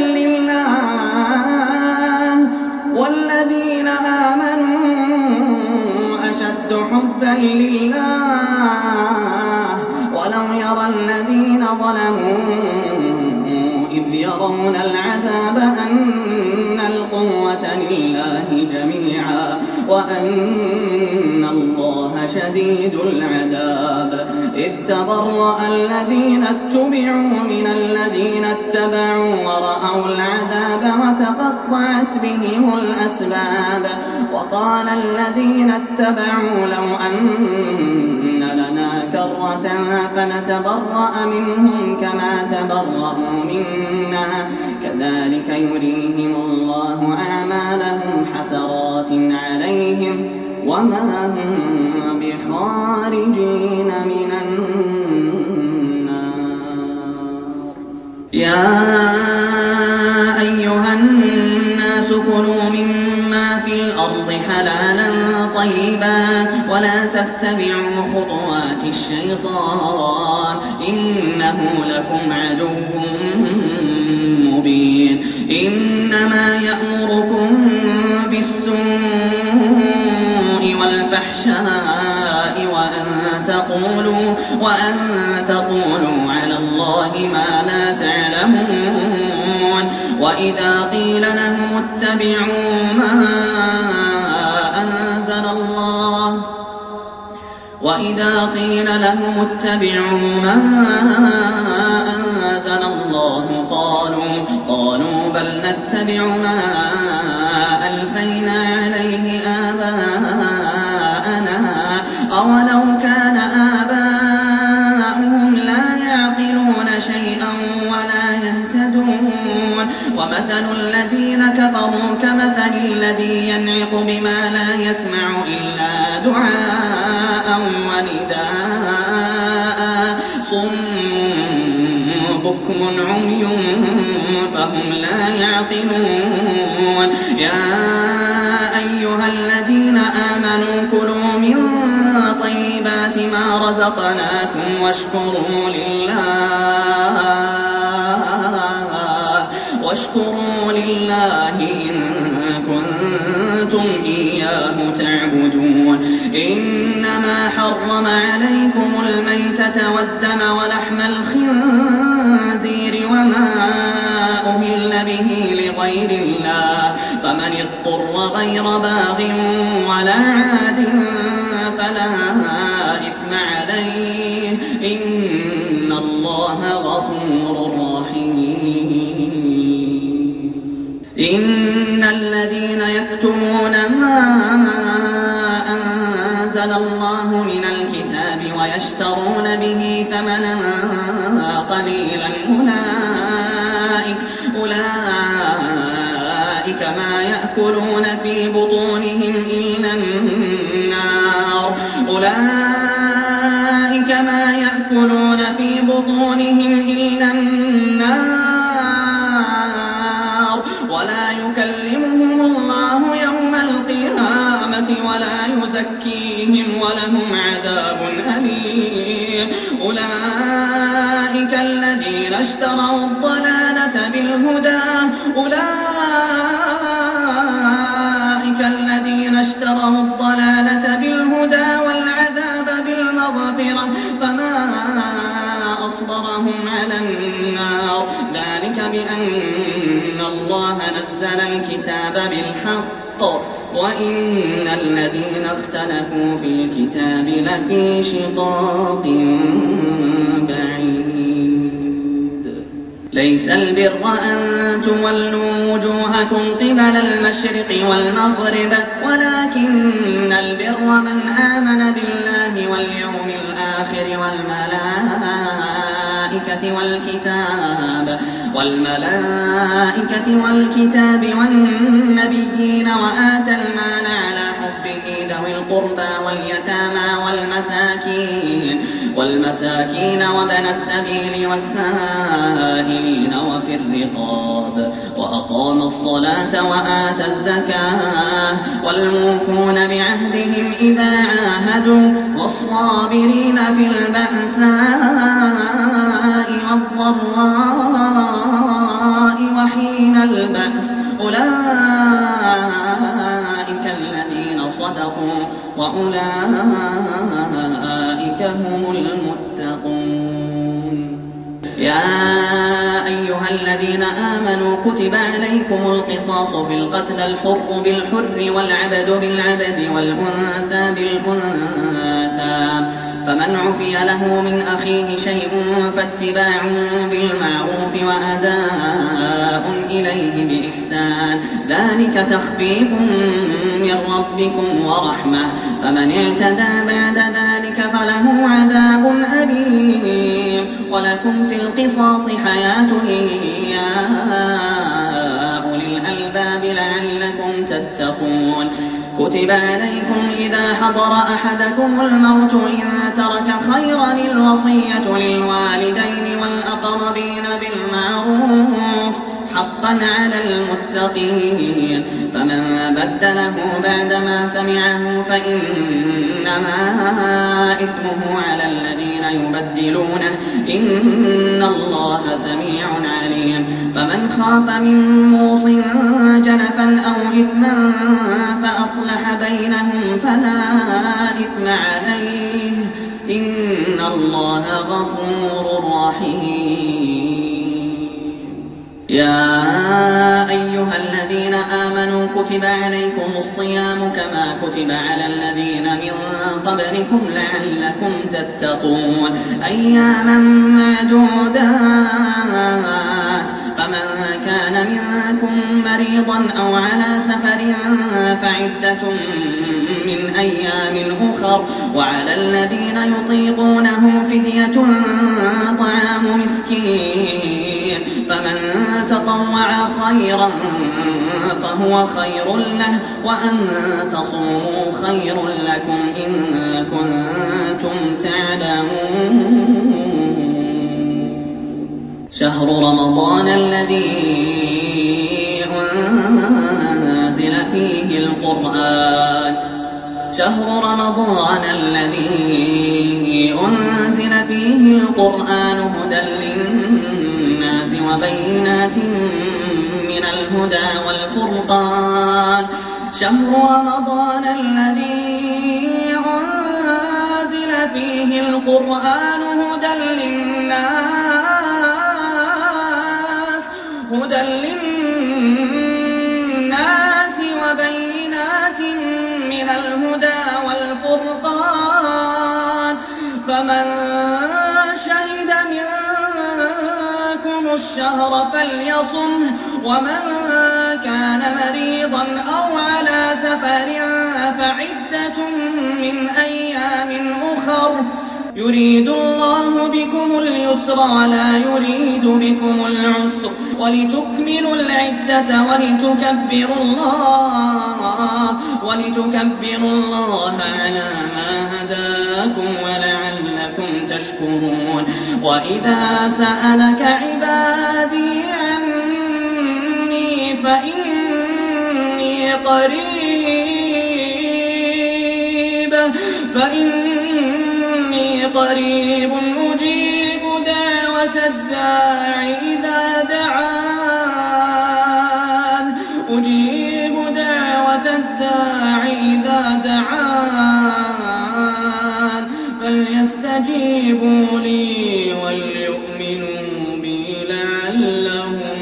لله ولو يرى الذين ظلموا إذ يرون العذاب أن القوة لله جميعا وأن الله شديد العذاب. إذ تبرأ الذين اتبعوا من الذين اتبعوا ورأوا العذاب وتقطعت بهم الأسباب. وقال الذين اتبعوا لو أن لنا كرة فنتبرأ منهم كما تبرأوا منا كذلك يريهم الله أعمالهم حسرات عليهم وما هم بخارجين من النار. يا أيها الناس كلوا مما في الأرض حلالا طيبا ولا تتبعوا خطوات الشيطان إنه لكم عدو مبين. إنما يأمركم بالسوء والفحشاء وأن تقولوا على الله ما لا تعلمون. وإذا قيل لهم اتبعوا ما أنزل الله قالوا بل نتبع ما ألفينا عليه آباءنا أولو كان آباؤهم لا يعقلون شيئا ولا يهتدون. ومثل الذين كفروا كمثل الذي ينعق بما لا يسمع إلا دعاء ونداء صم بكم عمي فهم لا يعقلون. يا أيها الذين آمنوا كلوا من طيبات ما رزقناكم واشكروا لله إن كنتم إياه تعبدون. إنما حرم عليكم الميتة والدم ولحم الخنزير وما أهل به لغير الله فمن اضطر غير باغ ولا عاد فلا إثم عليه إن الله غفور رحيم. إن الذين يكتمون ما أنزل الله من الكتاب ويشترون به ثمنا قليلا أولئك ما يأكلون في بطونهم إلا النار ولا يكلمهم الله يوم القيامة ولا يزكيهم ولهم عذاب أليم أولئك الذين اشتروا الضلالة بالهدى والعذاب بالمغفرة فما أصبرهم على النار ذلك بأن الله نزل الكتاب بالحق وإن الذين اختلفوا في الكتاب لفي شقاق بعيد ليس البر أن تولوا وجوهكم قبل المشرق والمغرب ولكن البر من آمن بالله واليوم الآخر والملائكة والنبيين وآتى المال على حبه ذوي القربى واليتامى والمساكين وابن السبيل والسائلين وفي الرقاب وأقام الصلاة وآتى الزكاة والموفون بعهدهم إذا عاهدوا والصابرين في البأساء والضراء وحين البأس أولئك الذين صدقوا وأولئك هم المتقون يا أيها الذين آمنوا كتب عليكم القصاص في القتلى الحر بالحر والعبد بالعبد والأنثى بالأنثى فمن عفي له من أخيه شيء فاتباع بالمعروف وأداء إليه بإحسان ذلك تخفيف من ربكم ورحمة فمن اعتدى بعد ذلك فله عذاب أليم ولكم في القصاص حياة يا أولي الألباب لعلكم تتقون كتب عليكم إذا حضر أحدكم الموت إن ترك خيرا الوصية للوالدين والأقربين بالمعروف حقا على المتقين فمن بدله بعدما سمعه فإنما إثمه على الذين يبدلونه إن الله سميع عليم فمن خاف من موص جنفا أو إثما فأصلح بينهم فلا إثم عليه إن الله غفور رحيم يا أيها الذين آمنوا كتب عليكم الصيام كما كتب على الذين من قبلكم لعلكم تتقون أياما معدودات فمن كان منكم مريضا أو على سفر فعدة من أيام أخر وعلى الذين يطيقونه فدية طعام مسكين فمن تطوع خيرا فهو خير له وأن تصوموا خير لكم إن كنتم تعلمون شهر رمضان الذي أنزل فيه القرآن هدى للناس وبينات من الهدى والفرقان شهر رمضان الذي أنزل فيه القرآن هدى للناس وبينات من الهدى والفرقان فمن شهد منكم الشهر فليصمه ومن كان مريضا أو على سفر فعدة من أيام أخر يريد الله بكم اليسر ولا يريد بكم العسر ولتكملوا العدة ولتكبروا الله على ما هداكم ولعلكم تشكرون وإذا سألك عبادي عني فإني قريب أجيب دعوة الداع إذا دعان فليستجيبوا لي وليؤمنوا بي لعلهم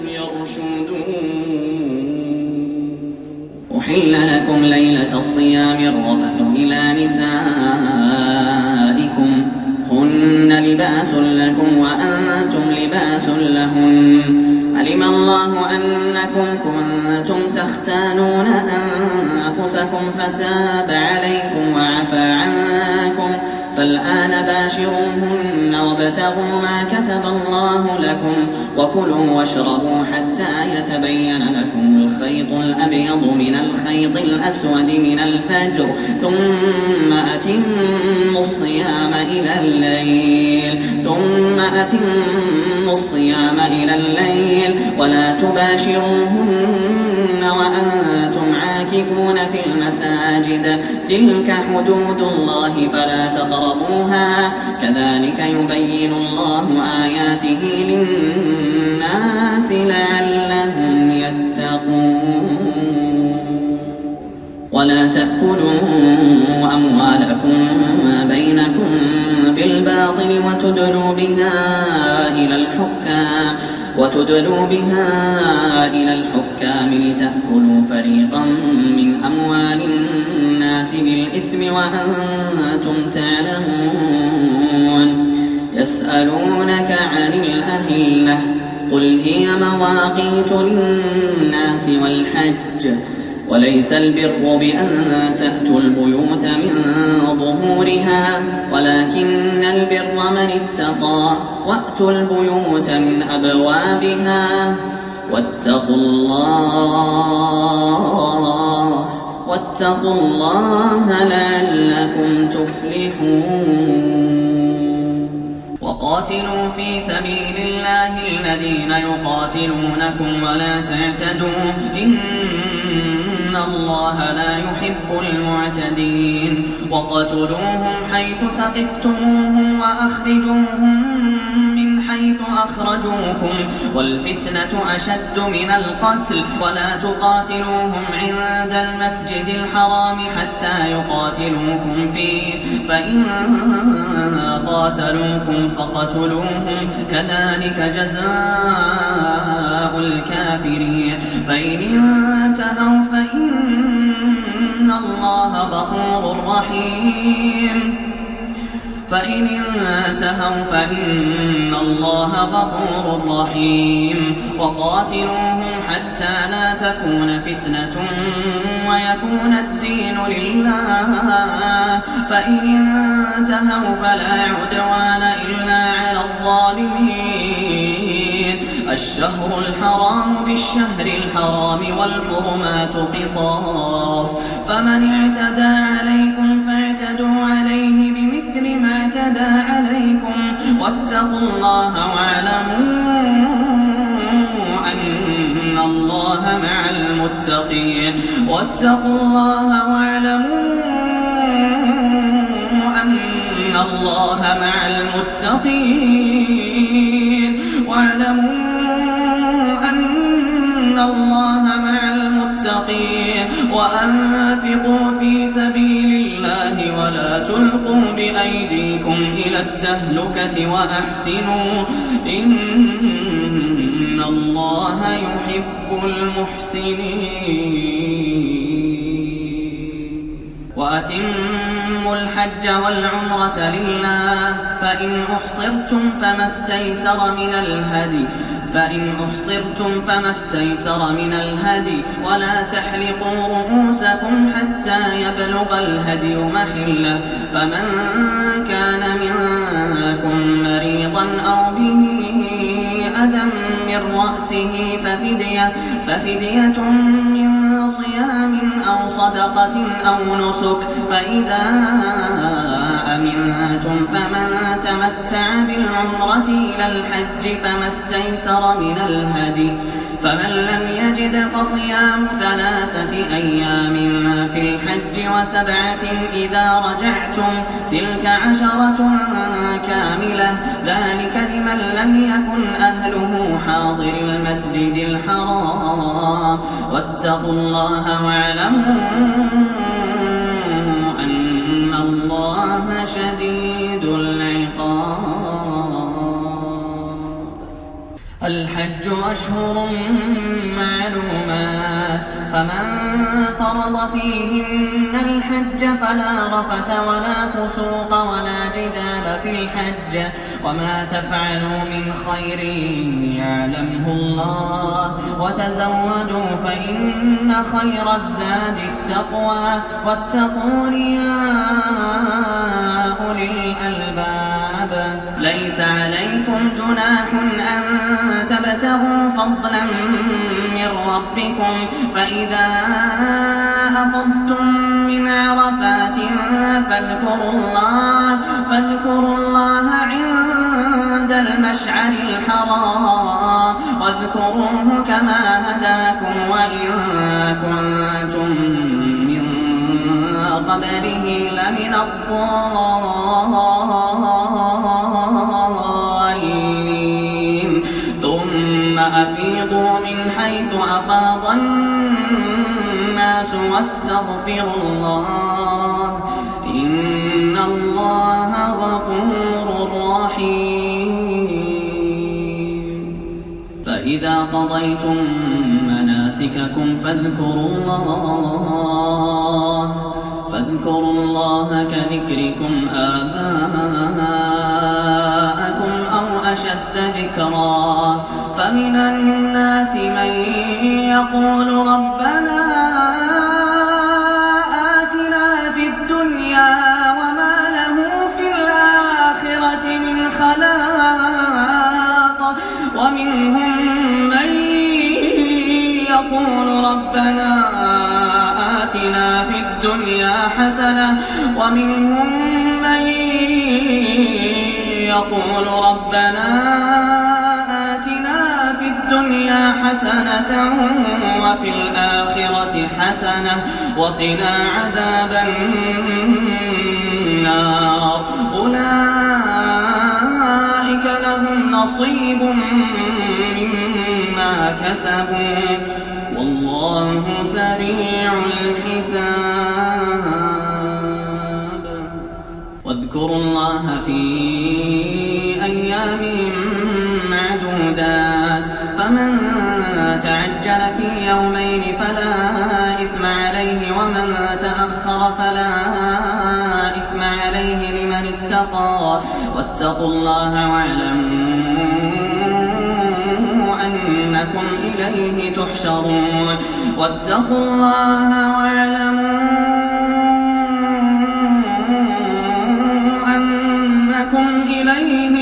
يرشدون. أحل لكم ليلة الصيام الرفث إلى نسائكم هن لباس لكم وأنتم لباس لهن علم الله أنكم كنتم تختانون أنفسكم فتاب عليكم وعفى عنكم فالآن باشروهن وابتغوا ما كتب الله لكم وكلوا واشربوا حتى يتبين لكم الخيط الأبيض من الخيط الأسود من الفجر ثم أتموا الصيام إلى الليل ولا تباشروهن وأنتم عاكفون في المساجد تلك حدود الله فلا تقربوها كذلك يبين الله آياته للناس لعلهم يتقون. ولا تأكلوا أموالكم بينكم بالباطل وتدلوا بها إلى الحكام لتأكلوا فريقا من أموال الناس بالإثم وأنتم تعلمون. يسألونك عن الأهلة قل هي مواقيت للناس والحج وليس البر بأن تأتوا البيوت من ظهورها ولكن البر من اتقى وأتوا البيوت من أبوابها واتقوا الله لعلكم تفلحون. وقاتلوا في سبيل الله الذين يقاتلونكم ولا تعتدوا إن الله لا يحب المعتدين. وقتلوهم حيث ثقفتموهم وأخرجوهم من حيث أخرجوكم والفتنة أشد من القتل ولا تقاتلوهم عند المسجد الحرام حتى يقاتلوكم فيه فإن قاتلوكم فقتلوهم كذلك جزاء الكافرين. فإن انتهوا فإن الله غفور رحيم وقاتلوهم حتى لا تكون فتنة ويكون الدين لله فإن انتهوا فلا عدوان إلا على الظالمين. الشهر الحرام بالشهر الحرام والحرمات قصاص فمن اعتدى عليكم فاعتدوا عليه بمثل ما اعتدى عليكم واتقوا الله واعلموا أن الله مع المتقين. وأنفقوا في سبيل الله ولا تلقوا بأيديكم إلى التهلكة وأحسنوا إن الله يحب المحسنين. وأتموا الحج والعمرة لله فإن أحصرتم فما استيسر من الهدي ولا تحلقوا رؤوسكم حتى يبلغ الهدي محله فمن كان منكم مريضا أو به أذى من رأسه ففدية من صيام أو صدقة أو نسك فإذا أمنتم فمن تمتع بالعمرة إلى الحج فما استيسر من الهدي فمن لم يجد فصيام 3 أيام في الحج و7 إذا رجعتم تلك 10 كاملة ذلك لمن لم يكن أهله حاضر المسجد الحرام واتقوا الله واعلموا أن الله شديد العقاب. الحج أشهر معلومات فمن فرض فيهن الحج فلا رفث ولا فسوق ولا جدال في الحج وما تفعلوا من خير يعلمه الله وتزودوا فإن خير الزاد التقوى واتقون يا أولي الألباب. ليس عليكم جناح أن تبتغوا فضلا من ربكم فإذا أفضتم من عرفات فاذكروا الله عند المشعر الحرام واذكروه كما هداكم وإن كنتم من قبله لمن الضالين. ثم أفيضوا من حيث أفاض الناس واستغفروا الله إن الله غفور رحيم. فإذا قضيتم مناسككم فاذكروا الله كذكركم آباءكم أو أشد ذكرا فمن الناس من يقول ربنا آتنا في الدنيا وما له في الآخرة من خلاق ومنهم من يقول ربنا آتنا في الدنيا حسنة ومنهم من يقول ربنا آتنا في الدنيا حسنة وفي الآخرة حسنة وقنا عذاب النار. أولئك لهم نصيب مما كسبوا والله سريع الحساب. واذكروا الله في أيام معدودات فمن تعجل في يومين فلا إثم عليه ومن تأخر فلا إثم عليه لمن اتقى واتقوا الله واعلموا أنكم إليه تحشرون. واتقوا الله واعلموا أنكم إليه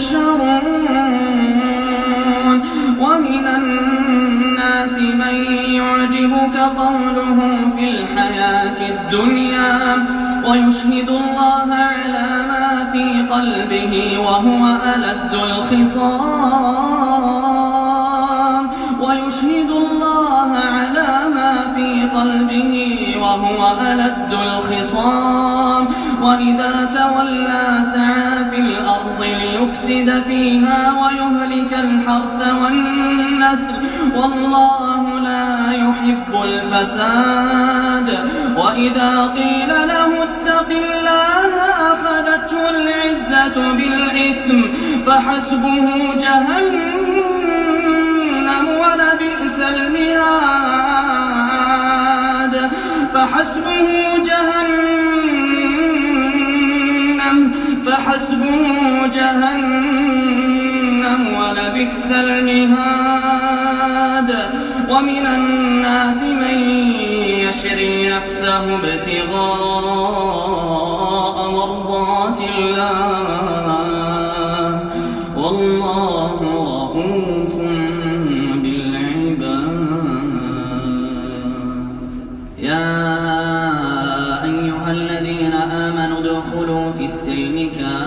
تحشرون. ومن الناس من يعجبك قوله في الحياة الدنيا ويشهد الله على ما في قلبه وهو ألد الخصام ويشهد الله على ما في قلبه وهو ألد الخصام وإذا تولى سعى في الأرض ليفسد فيها ويهلك الحرث والنسل والله لا يحب الفساد. وإذا قيل له اتق الله أخذته العزة بالإثم فحسبه جهنم ولبئس المهاد. فحسبه جهنم جهنم ولبئس المهاد. ومن الناس من يشري نفسه ابتغاء مرضات الله والله رؤوف بالعباد. يا أيها الذين آمنوا ادخلوا في السلم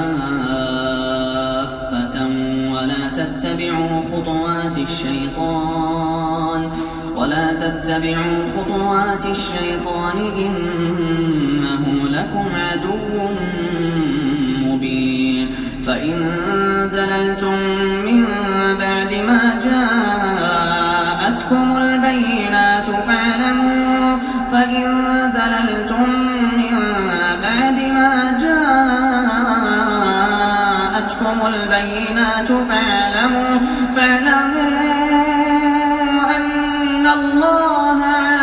كافة ولا تتبعوا خطوات الشيطان إنه لكم عدو مبين. فإن زللتم من بعد ما جاءتكم البينات فاعلموا أن الله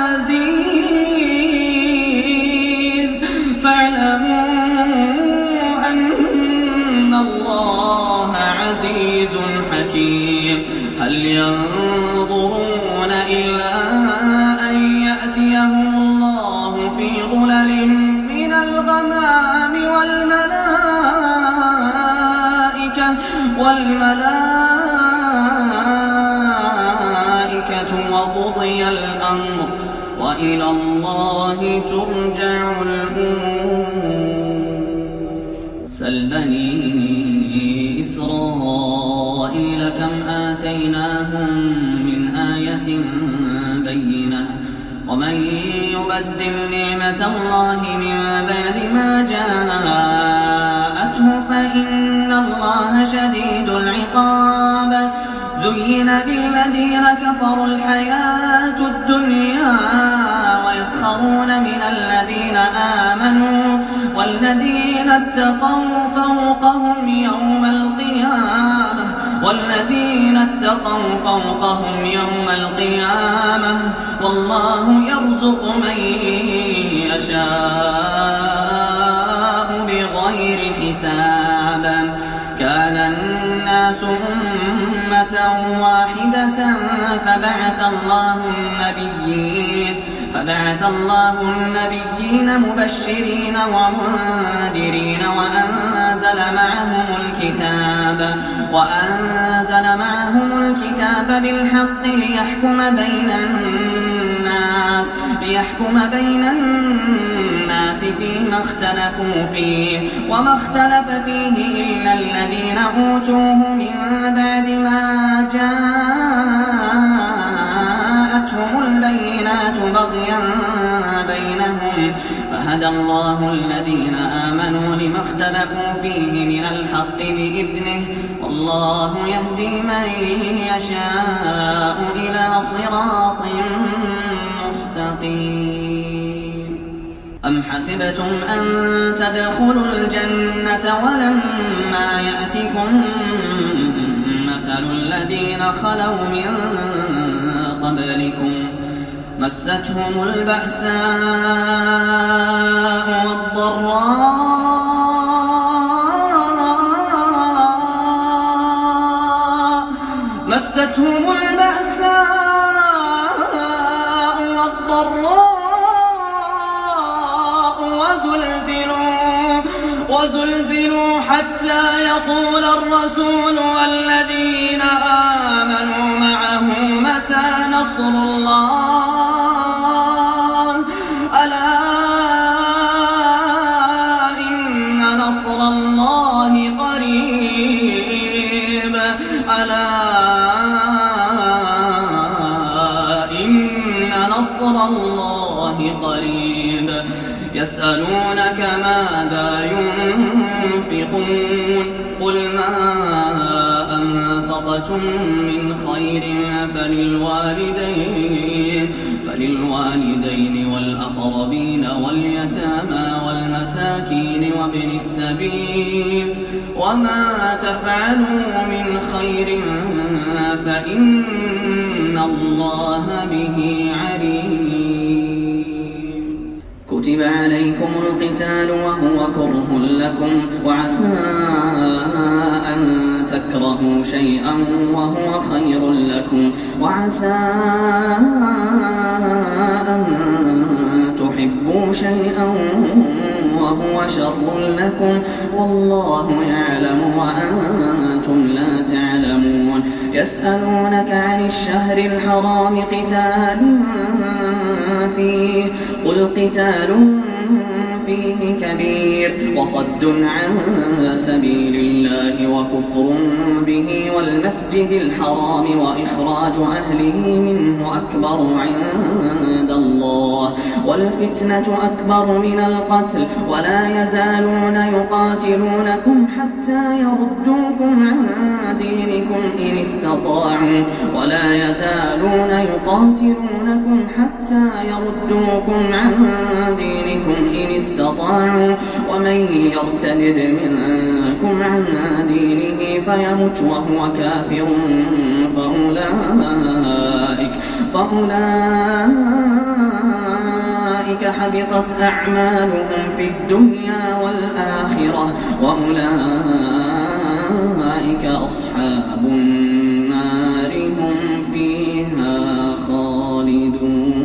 عزيز حكيم. هل ينظرون إلا أن يأتيهم الله في ظلل من الغمام والملائكة وقضي الأمر وإلى الله ترجع الأمور. سل بني إسرائيل كم آتيناهم من آية بينة ومن يبدل نعمة الله من بعد ما جاءته فإن الله شديد العقاب. زين للذين كفروا الحياة الدنيا ويسخرون من الذين آمنوا والذين اتقوا فوقهم يوم القيامة والله يرزق من يشاء بغير حساب. كان الناس أمة واحدة فبعث الله النبيين مبشرين ومنذرين وأنزل معهم الكتاب بالحق ليحكم بين الناس فيما اختلفوا فيه وما اختلف فيه إلا الذين أوتوه من بعد ما جاءتهم البينات بغيا بينهم فهدى الله الذين آمنوا لما اختلفوا فيه من الحق بإذنه والله يهدي من يشاء إلى صراط مستقيم. أم حسبتم أن تدخلوا الجنة ولما يأتكم مثل الذين خلوا من قبلكم مستهم البأساء والضراء وزلزلوا حتى يقول الرسول والذين آمنوا معه متى نصر الله ألا إن نصر الله قريب يسألونك ماذا ينفقون قل ما أنفقتم من خير فللوالدين والأقربين واليتامى والمساكين وابن السبيل وما تفعلوا من خير فإن الله به عليم. كتب عليكم القتال وهو كره لكم وعسى أن تكرهوا شيئا وهو خير لكم، وعسى أن تحبوا شيئا وهو شر لكم، والله يعلم وأنتم لا تعلمون. يسألونك عن الشهر الحرام قتال فيه، قل قتال فيه كبير وصد عن سبيل الله وكفر به والمسجد الحرام وإخراج أهله منه أكبر عند الله، والفتنة أكبر من القتل، ولا يزالون يقاتلونكم حتى يردوكم عن دينكم إن استطاعوا، ولا يزالون يقاتلونكم حتى يردوكم عن دينكم إن استطاعوا، ومن يرتد منكم عن دينه فيمت وهو كافر فأولئك حبطت أعمالهم في الدنيا والآخرة، وأولئك أصحاب النار هم فيها خالدون.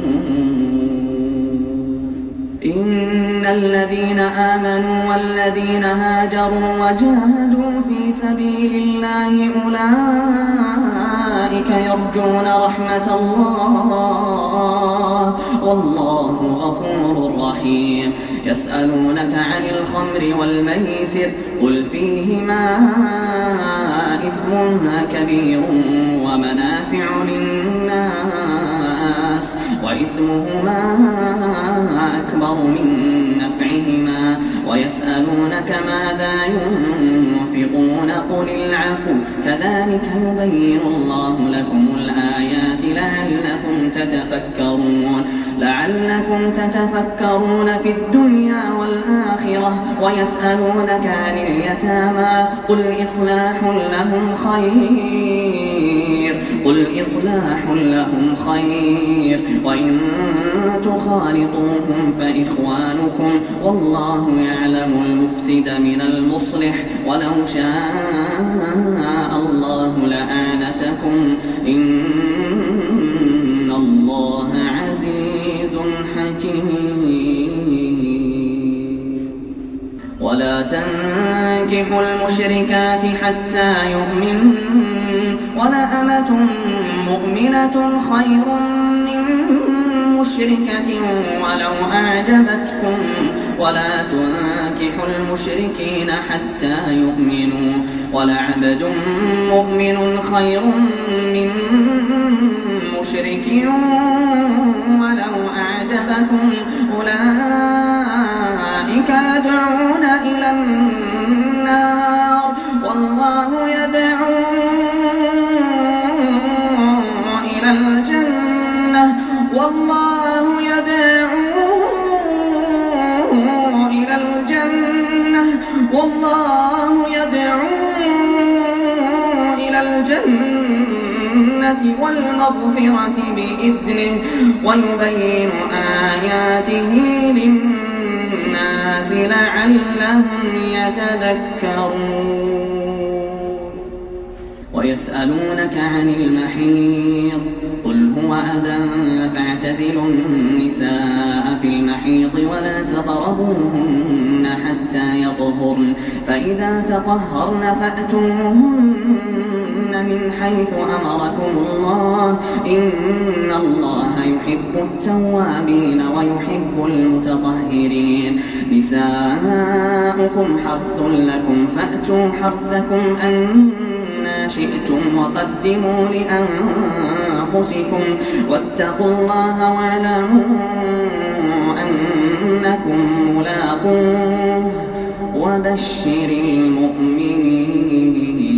إن الذين آمنوا والذين هاجروا وجاهدوا في سبيل الله أولئك يرجون رحمة الله، والله غفور رحيم. يسألونك عن الخمر والميسر، قل فيهما إثم كبير ومنافع للناس، وإثمهما أكبر من نفعهما، ويسألونك ماذا ينفقون قل العفو، كذلك يبين الله لكم الآيات لعلكم تتفكرون في الدنيا والآخرة. ويسألونك عن اليتامى قل إصلاح لهم خير، وإن تخالطوهم فإخوانكم، والله يعلم المفسد من المصلح، ولو شاء الله لأعنتكم، إن الله عزيز حكيم. ولا تنكحوا المشركات حتى يؤمنوا، ولأمة مؤمنة خير من مشركة ولو أعجبتكم، ولا تنكحوا المشركين حتى يؤمنوا، ولعبد مؤمن خير من مشرك ولو أعجبكم، أولئك يدعون إلى النار، والله يدعو إلى الجنة، والله يدعو إلى الجنة، والله يدعو إلى الجنة والمغفرة بإذنه، ويبين آياته للناس لعلهم يتذكرون. ويسألونك عن المحيض قل هو أذى فاعتزلوا النساء في المحيض ولا تقربوهن حتى يطهرن، فإذا تطهرن فأتوهن من حيث أمركم الله، إن الله يحب التوابين ويحب المتطهرين. نساؤكم حرث لكم فأتوا حرثكم أنى شئتم، وقدموا لأنفسكم، واتقوا الله واعلموا أنكم ملاقوه، وبشر المؤمنين.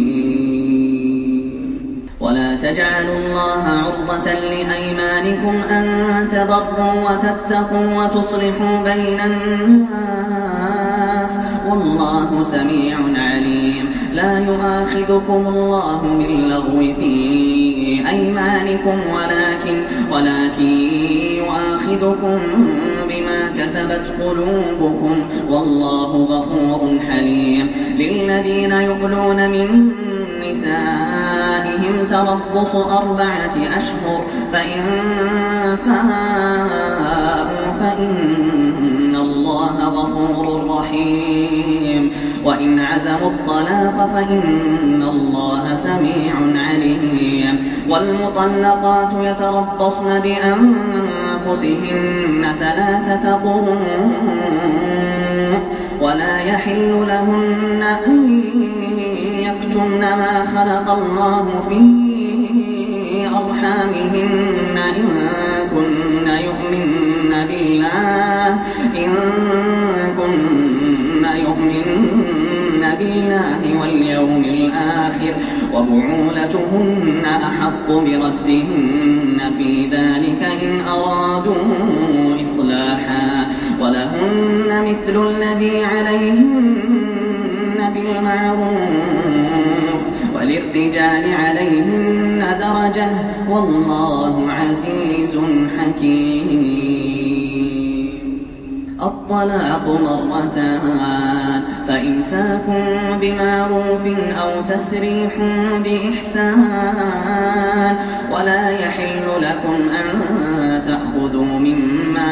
ولا تجعلوا الله عرضة لأيمانكم أن تبروا وتتقوا وتصلحوا بين الناس، والله سميع عليم. لا يؤاخذكم الله باللغو في أيمانكم ولكن يؤاخذكم بما كسبت قلوبكم، والله غفور حليم. للذين يؤلون من نسائهم تربص 4 أشهر فإن فاءوا فإن الله غفور رحيم وإن عزموا الطلاق فإن الله سميع عليم والمطلقات يتربصن بأنفسهن 3 قروء ولا يحل لهن أن يكتمن ما خلق الله في أرحامهن إن كن يؤمن بالله واليوم الآخر وبعولتهن أحق بردهن في ذلك إن أرادوا إصلاحا ولهن مثل الذي عليهن بالمعروف وللرجال عليهن درجة والله عزيز حكيم. الطلاق 2 فإمساك بمعروف أو تسريح بإحسان ولا يحل لكم أن تأخذوا مما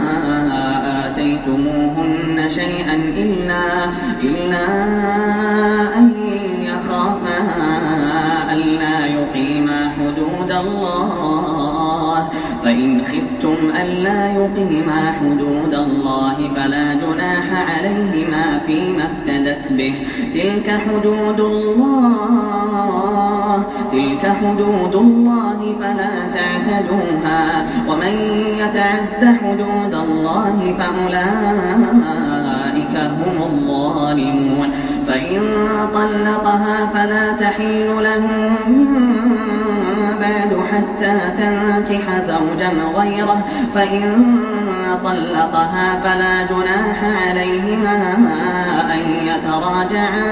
آتيتموهن شيئا إلا أن يخافا ألا يقيما حدود الله فإن خفتم ألا يقيما حدود الله فلا جناح عليهما فيما افتدت به تلك حدود الله فلا تعتدوها ومن يتعد حدود الله فأولئك هم الظالمون. فإن طلقها فلا تحل له من بعد حتى تنكح زوجا غيره فإن طلقها فلا جناح عليهما أن يتراجعا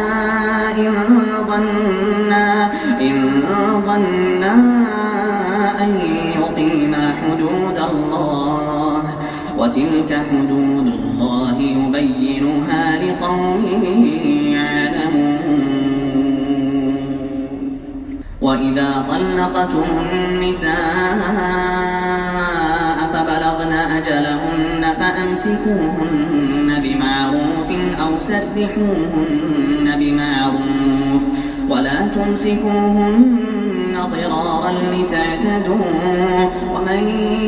إن ظنا أن يقيما حدود الله وتلك حدود الله يبينها لقوم يعلمون. وإذا طلقتم النساء فبلغن أجلهن فأمسكوهن بمعروف أو سرحوهن بمعروف ولا تمسكوهن ضرارا لتعتدوا ومن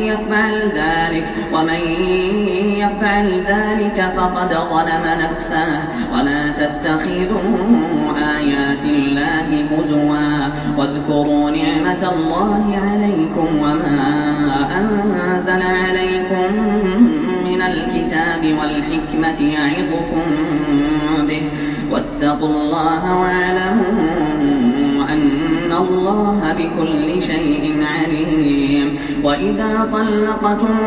يفعل ذلك فقد ظلم نفسه ولا تتخذوا آيات الله هزوا واذكروا نعمة الله عليكم وما أنزل عليكم من الكتاب والحكمة يعظكم به واتقوا الله واعلموا أن الله بكل شيء عليم. وإذا طلقتم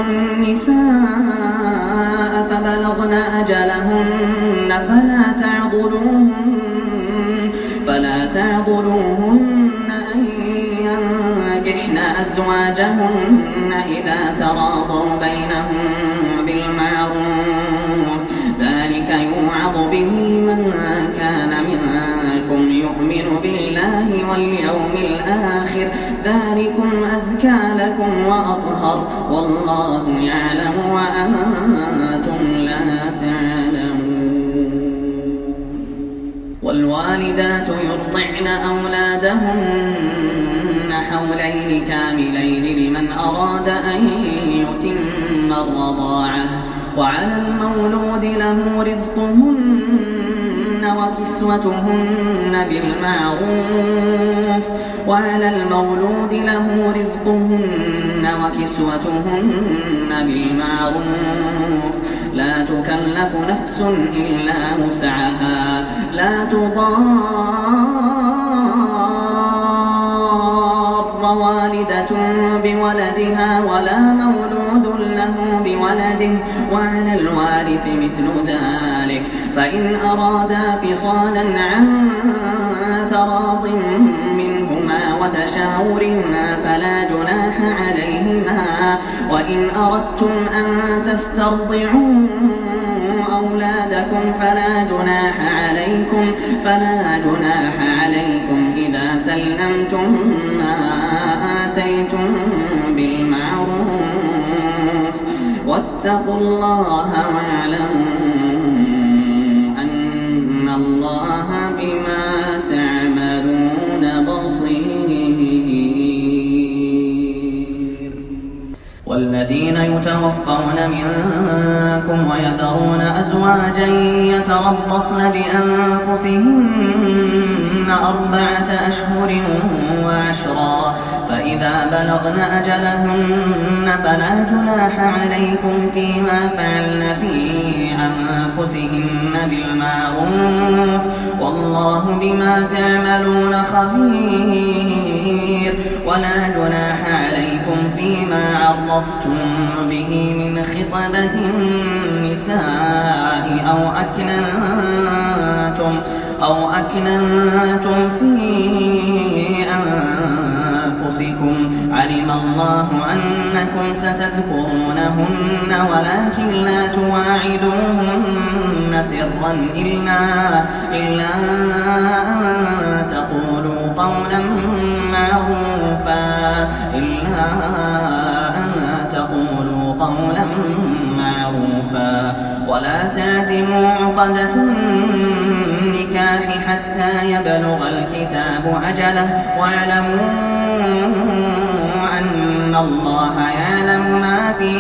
النساء فبلغن أجلهن فلا تعضلوهن أن ينكحن أزواجهن إذا تراضوا بينهم بالمعروف ذلك يوعظ به من كان منكم يؤمن بالله واليوم الآخر ذلكم أزكى لكم وأطهر والله يعلم وأنتم لا تعلمون. والوالدات يرضعن أولادهن حولين كاملين لمن أراد أن يتم الرضاعة وعلى المولود له رزقهن وكسوتهن بالمعروف لا تكلف نفس إلا وسعها لا تضار والدة بولدها ولا مولود له بولده وعلى الوارث مثل ذلك فإن أرادا فصالا عن تراض منهما وتشاور فلا جناح عليهما. وإن أردتم أن تسترضعوا أولادكم فلا جناح عليكم إذا سلمتم ما آتيتم بالمعروف واتقوا الله واعلموا أن الله بما تعملون بصير. والذين يتوفون منكم ويذرون أزواجا يتربصن بأنفسهن 4 أشهر وعشرا فإذا بلغن أجلهن فلا جناح عليكم فيما فعلن في أنفسهن بالمعروف والله بما تعملون خبير. ولا جناح عليكم فيما عرضتم به من خطبة النساء أو أكننتم في أنفسكم علم الله أنكم ستذكرونهن ولكن لا تواعدوهن سرا إلا أن تقولوا قولا معروفا ولا تعزموا عقدة النكاح حتى يبلغ الكتاب أجله واعلموا أن الله يعلم ما في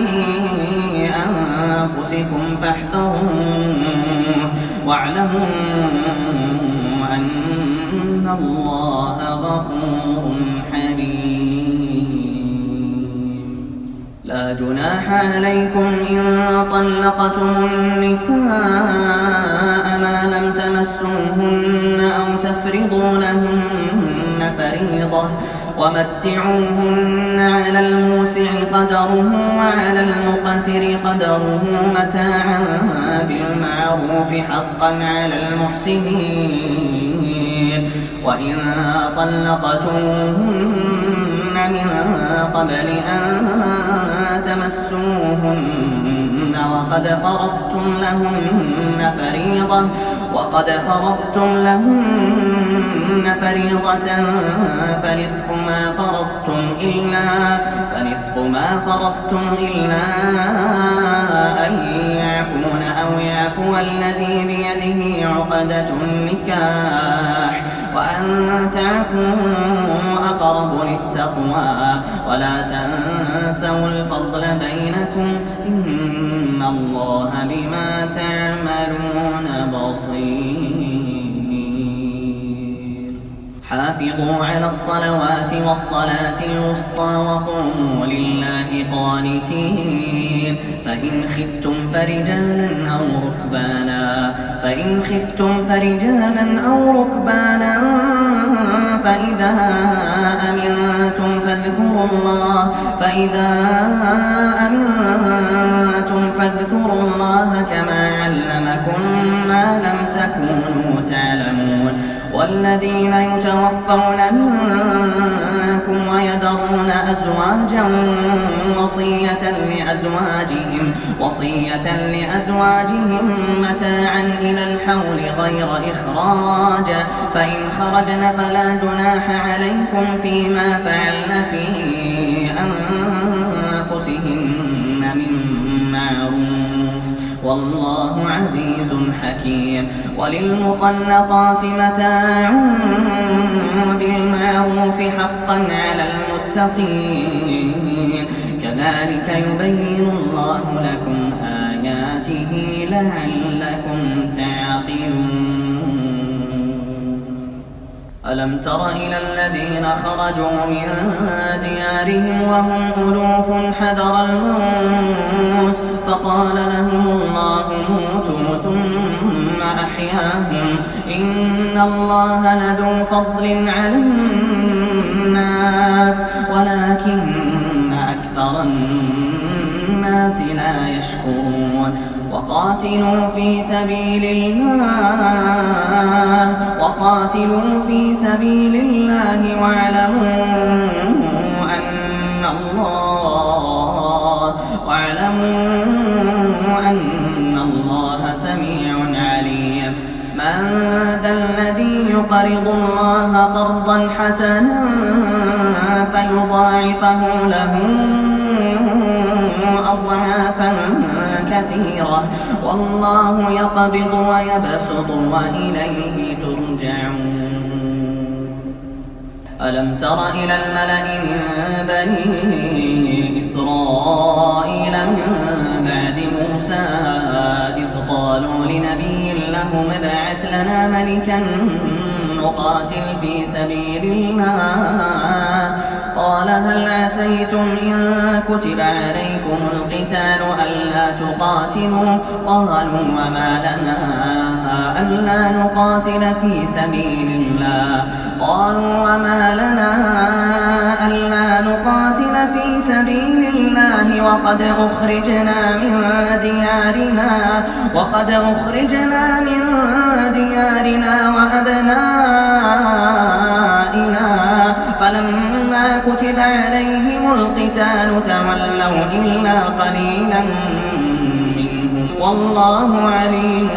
أنفسكم فاحذروه واعلموا أن الله غفور حليم. لا جناح عليكم إن طلقتم النساء ما لم تمسوهن أو تفرضوا لهن فريضة ومتعوهن على الموسع قدره وعلى المقتر قدره متاعا بالمعروف حقا على المحسنين. وإن طلقتموهن من قبل أن تمسوهن وقد فرضتم لهن فريضة فنصف ما فرضتم إلا أن يعفون أو يعفو الذي بيده عقدة النكاح وأن تعفوا أقرب للتقوى ولا تنسوا الفضل بينكم إن الله بما تعملون بصير. حافظوا على الصلوات والصلاة الوسطى وقوموا لله قانتين. فإن خفتم فرجالا أو ركبانا فإذا أمنتم فاذكروا الله كما علمكم ما لم تكونوا تعلمون. والذين يتوفون منكم ويذرون أزواجا وصية لأزواجهم متاعا إلى الحول غير إخراج فإن خرجن فلا جناح عليكم فيما فعلن في أنفسهن من معروف والله عزيز حكيم. وللمطلقات متاع بالمعروف حقا على المتقين كذلك يبين الله لكم آياته لعلكم تعقلون. ألم تر إلى الذين خرجوا من ديارهم وهم ألوف حذر الموت فقال لهم الله موتوا ثم أحياهم إن الله لذو فضل على الناس ولكن أكثر الناس لا يشكرون. وقاتلوا في سبيل الله واعلموا أن الله سميع عليم. من ذا الذي يقرضوا الله قرضا حسنا فيضاعفه له أضعافا كثيرة والله يقبض ويبسط وإليه ترجعون. ألم تر إلى الملأ من بني إسرائيل من بعد موسى إذ قالوا لنبي لهم ابعث لنا ملكا نقاتل في سبيل الله قال هل عسيتم إن كتب عليكم القتال ألا تقاتلوا قالوا وما لنا ألا نقاتل في سبيل الله قالوا وما لنا ألا نقاتل في سبيل الله وقد أخرجنا من ديارنا وأبنائنا فلما كتب عليهم القتال تولوا إلا قليلا منهم والله عليم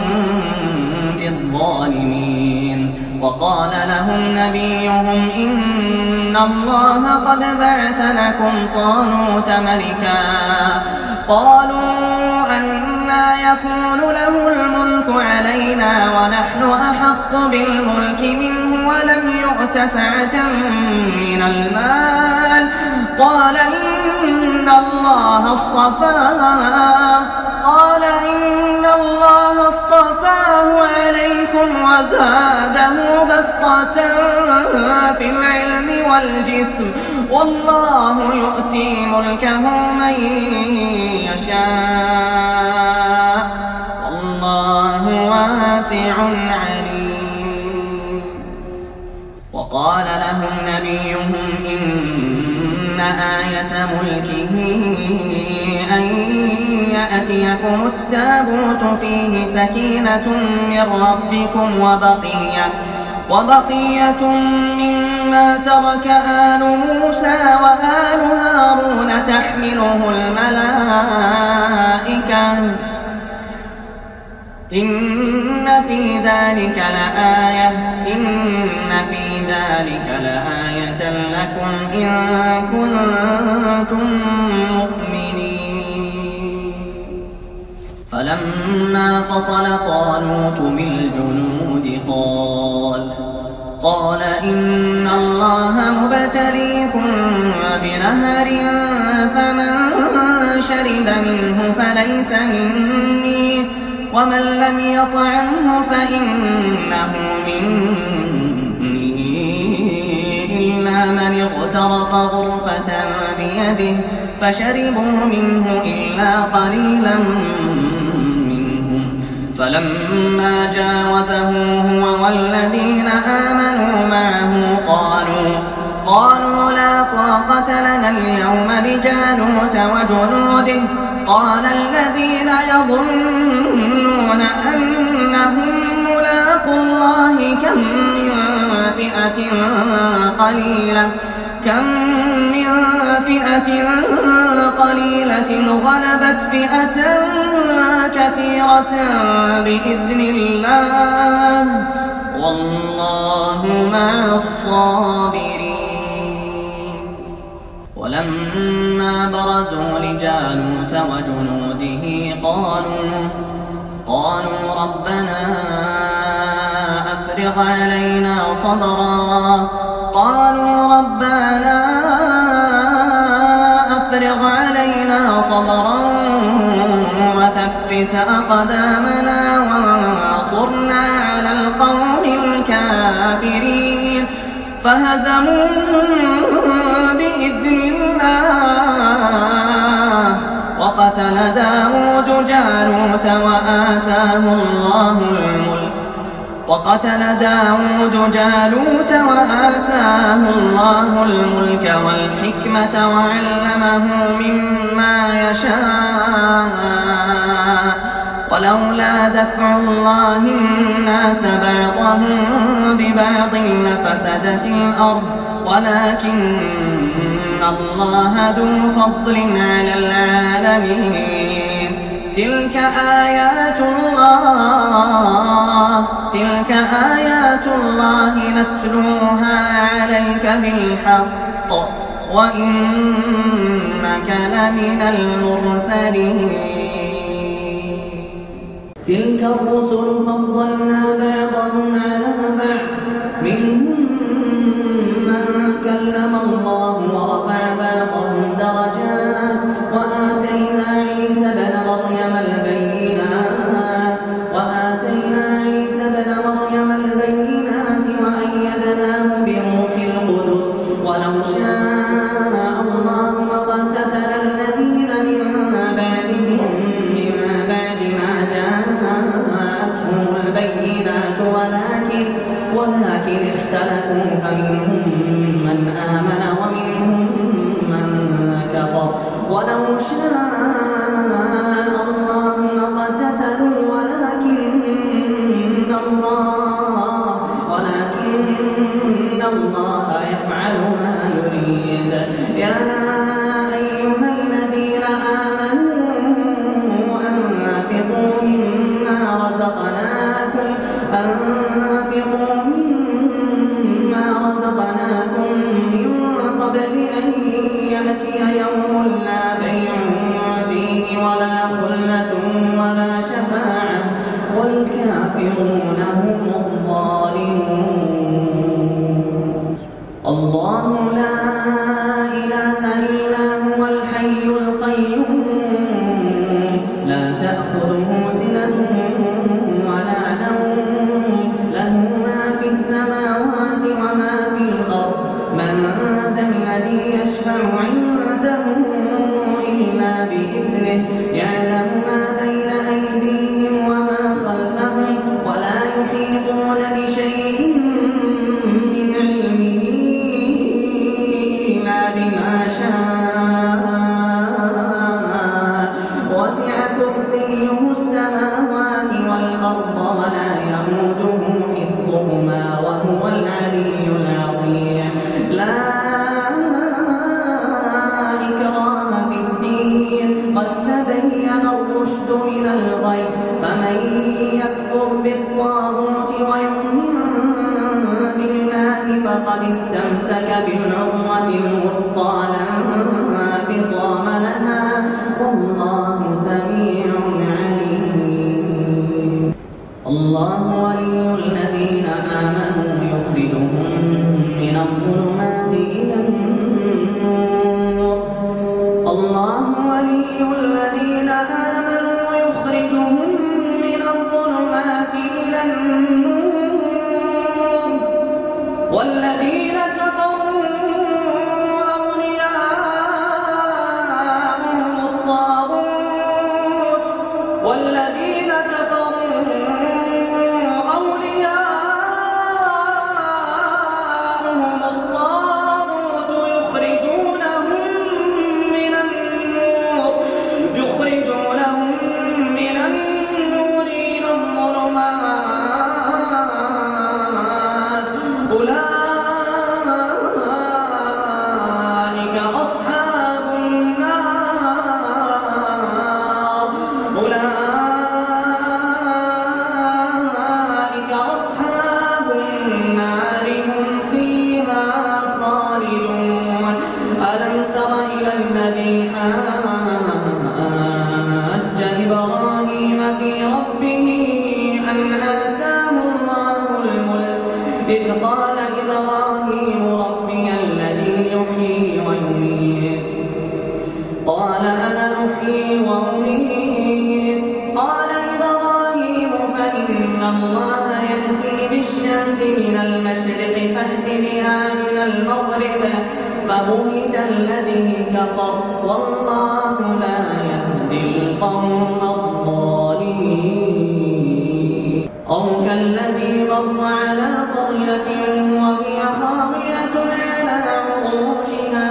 بالظالمين. وقال لهم نبيهم إن الله قد بعث لكم طالوت ملكا قالوا أنى يكون له الملك علينا ونحن أحق بالملك منه ولم يؤت سعة من المال قال إن الله اصطفاه عليكم وزاده بسطة في العلم والجسم والله يؤتي ملكه من يشاء والله واسع عليم. وقال لهم نبيهم إن آية ملكه أن يأتيكم التابوت فيه سكينة من ربكم وبقية مما ترك آل موسى وآل هارون تحمله الملائكة إن في ذلك لآية لكم إن كنتم مؤمنين. فلما فصل طالوت بالجنود قال إن الله مبتليكم بنهر فمن شرب منه فليس مني ومن لم يطعمه فإنه مني إلا من اغترف غرفة بيده فشربوا منه إلا قليلا منهم فلما جاوزه هو والذين آمنوا معه قالوا لا طاقة لنا اليوم بجالوت وجنوده قال الذين يظنون أنهم ملاقو الله كم من فئة قليلة غلبت فئة كثيرة بإذن الله والله مع الصابرين. ولما برزوا لجالوت وجنوده قالوا ربنا أفرغ علينا صبرا وثبت أقدامنا وانصرنا على القوم الكافرين فهزموهم بإذن الله وقتل داود جالوت وآتاه الله الملك والحكمة وعلمه مما يشاء ولولا دفع الله الناس بعضهم ببعض لفسدت الأرض ولكن الله ذو فضل على العالمين. تلك تلك آيات الله نتلوها عليك بالحق وإنك لمن المرسلين تلك الرسل فضلنا بعضهم على بعض منهم من كلم الله ورفع بعضهم درجات وآتينا عيسى بن مريم البينات وأيدناه بروح القدس ولو شاء الله ما اقتتل الذين من بعدهم من بعد ما جاءتهم البينات ولكن اختلفوا فمنهم من آمن ومنهم من كفر ولو شاء الله ما اقتتلوا ولكن الله يفعل ما يريد يا أيها الذين آمنوا أنفقوا مما رزقناكم من قبل أن يأتي يوم لا بيع فيه ولا خلة ولا شفاعة والكافرون هم الظالمون الله لا إله إلا هو الحي القيوم لا تأخذه سنة ولا نوم له ما في السماوات وما في الأرض من ذا الذي يشفع عنده إلا بإذنه يعلم ما بين أيديهم وما خلفهم ولا يحيطون بشيء من علمه إلا بما شاء وسع كرسيه السماوات والأرض ولا يئوده حفظهما وهو العلي العظيم لا إكراه في الدين قد تبين الرشد من الغي فمن يكفر بالطاغوت ويؤمن بالله فقد استمسك بالعروة الوثقى لا انفصام لها والله سميع عليم الله ولي الذين آمنوا يخرجهم من الظلمات إلى النور الله ولي الذين آمنوا يخرجهم من الظلمات إلى النور والذين كفروا أولياءهم الطاغوت يخرجونهم من النور إلى الظلمات أولئك أصحاب النار هم فيها خالدون ألم تر إلى الذي حاج إبراهيم في ربه أن آتاه الله الملك إذ قال إبراهيم ربي الذي يحيي ويميت قال أنا أحيي وأميت قال إبراهيم فإن الله يأتي بالشمس من المشرق فأت بها من المغرب فبهت الذي كفر والله لا يهدي القوم الظالمين أو كالذي مر على قرية وهي خاوية على عروشها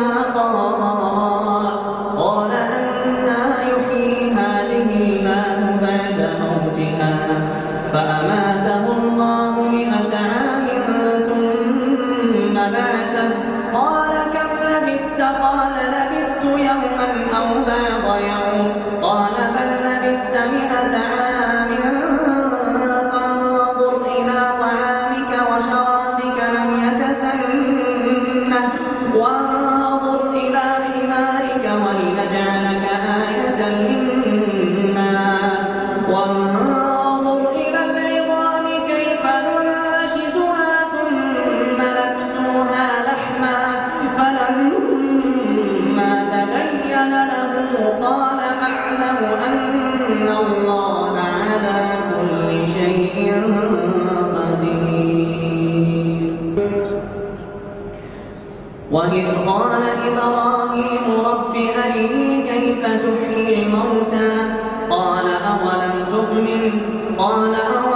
قال أنى يحيي هذه الله بعد موتها فأماته الله 100 عام ثم بعثه قال كم لبثت قال لبثت يوما أو بعض يوم قال بل الله على كل شيء قدير. وإذ قال إبراهيم رب أرني كيف تحيي الموتى قال أولم تؤمن قال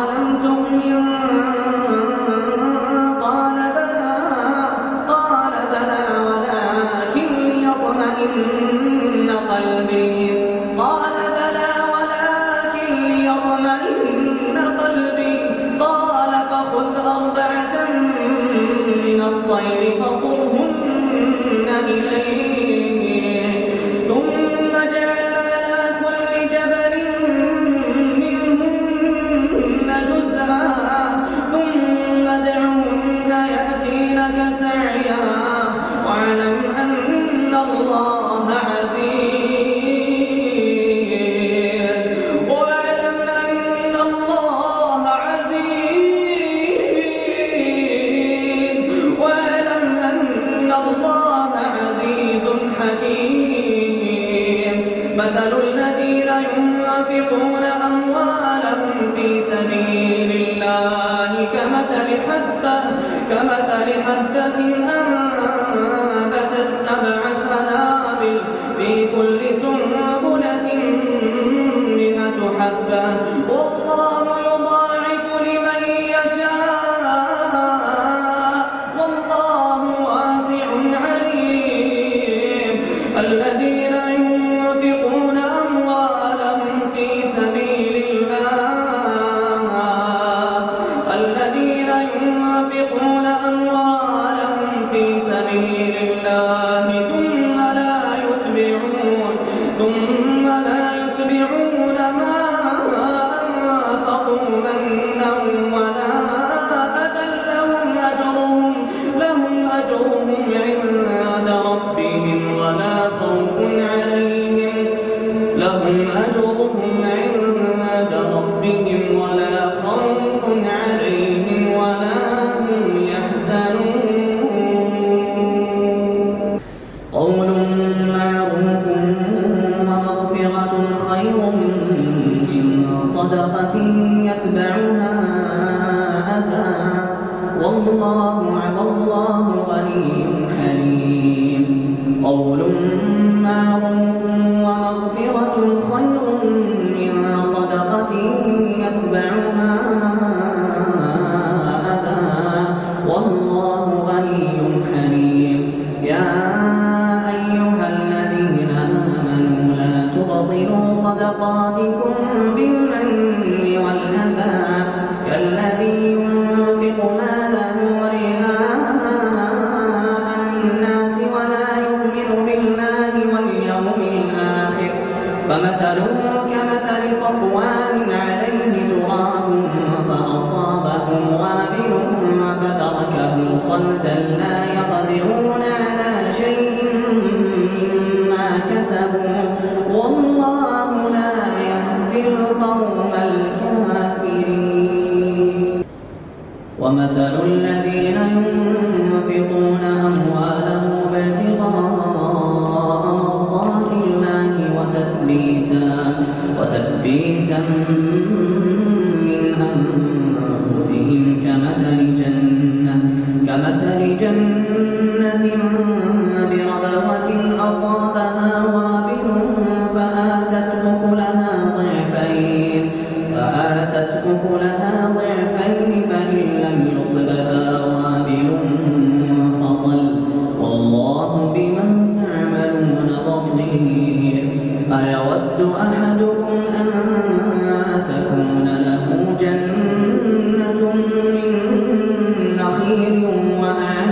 بلى ولكن ليطمئن قلبي قال فخذ أربعة من الطير فصرهن إليك ثم اجعل على كل جبل منهن جزءا ثم ادعهن يأتينك سعيا واعلم أن الله عزيز حكيم. مثل الذين ينفقون أموالهم في سبيل الله كمثل حبة أنبتت 7 سنابل في كل سنبلة 100 حبة والله يضاعف لمن يشاء والله واسع عليم. الذين ينفقون أموالهم في سبيل الله ثم لا يتبعون ما أنفقوا منا ولا أذى لهم أجرهم عند ربهم ولا خوف عليهم ولا هم يحزنون. قول معروف ومغفرة خير من صدقة يتبعها أذى والله غني حليم. قول معروف ومغفرة خير من صدقة يتبعها أذى والله غني حليم. يا أيها الذين آمنوا لا تبطلوا صدقاتكم بالمن والأذى كالذي ينفق ماله رئاء الناس ولا يؤمن بالله واليوم الآخر فمثله كمثل صفوان عليه تراب فأصابه وابل فتركه صلدا لا يقدرون على شيء مما كسبوا والله لا يهدي القوم الكافرين. ومثل الذين ينفقون أموالهم ابتغاء مرضات الله وتثبيتا من أنفسهم كمثل جنة بربوة أصابها وابل فآتت أكلها ضعفين فإن لم يصبها وابل فطل والله بما تعملون بصير. أيود أحدكم أن تكون له جنة من نخيل وأعناب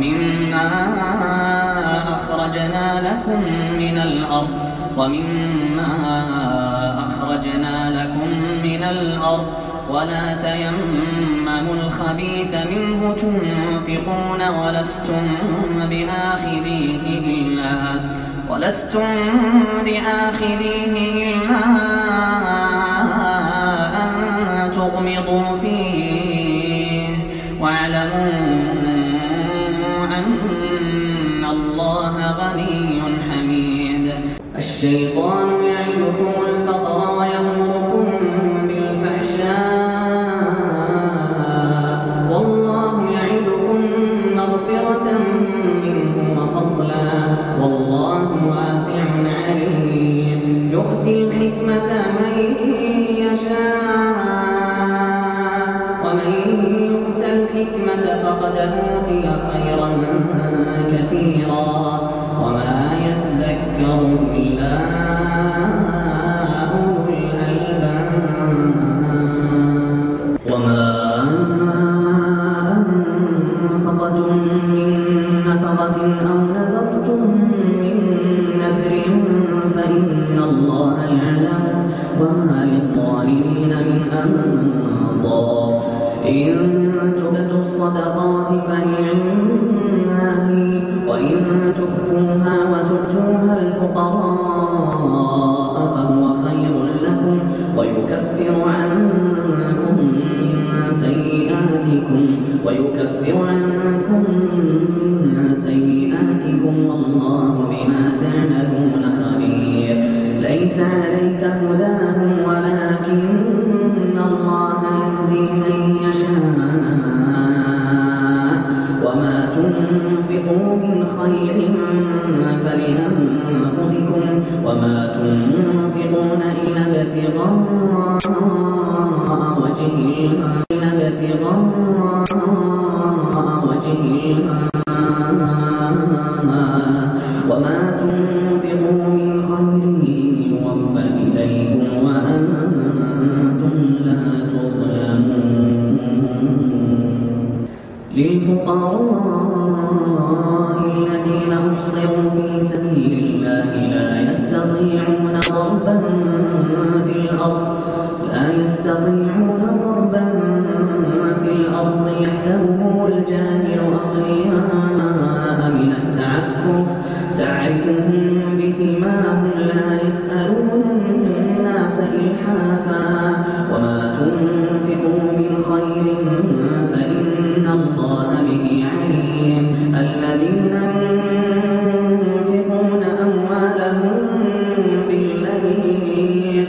ومما أخرجنا لكم من الأرض ولا تيمموا الخبيث منه تنفقون ولستم بآخذيه إلا أن تغمضوا فيه واعلموا أن الله غني حميد. الشيطان يعدكم الفقر ويأمركم بالفحشاء والله يعدكم مغفرة منه وفضلا والله واسع عليم. يؤتي الحكمة من يشاء ومن يؤت الحكمة فقد أوتي خيرا كثيرا وما يذكر إلا أولو الألباب. وما أنفقتم من نفقة أو نذرتم من نذر فإن الله يعلم وما للظالمين من أنصار. إن تبدوا الصدقات فنعما هي وإن تخفوها وتؤتوها الفقراء فهو خير لكم ويكفر عنكم سيئاتكم والله بما تعملون خبير. ليس عليك هداهم ولكن الله يهدي من يشاء وما تنفقوا من خير فلأنفسكم وما تنفقون إلا ابتغاء وجه وما تنفقوا من خير يوفى إليكم وأنتم لا تظلمون. للفقراء الذين أحصروا في سبيل الله لا يستطيعون ضربا في الأرض يحسبهم الجاهل أغنياء من التعفف تعرفهم بسيماهم لا يسألون الناس إلحافا وما تنفقوا من خير فإن الله به عليم. الذين ينفقون أموالهم بالليل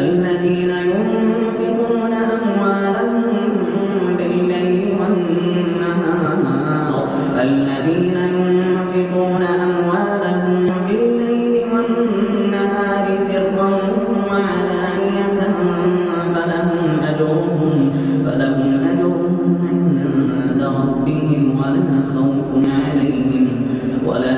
والنهار سرا وعلانية فلهم أجرهم عند ربهم ولا خوف عليهم ولا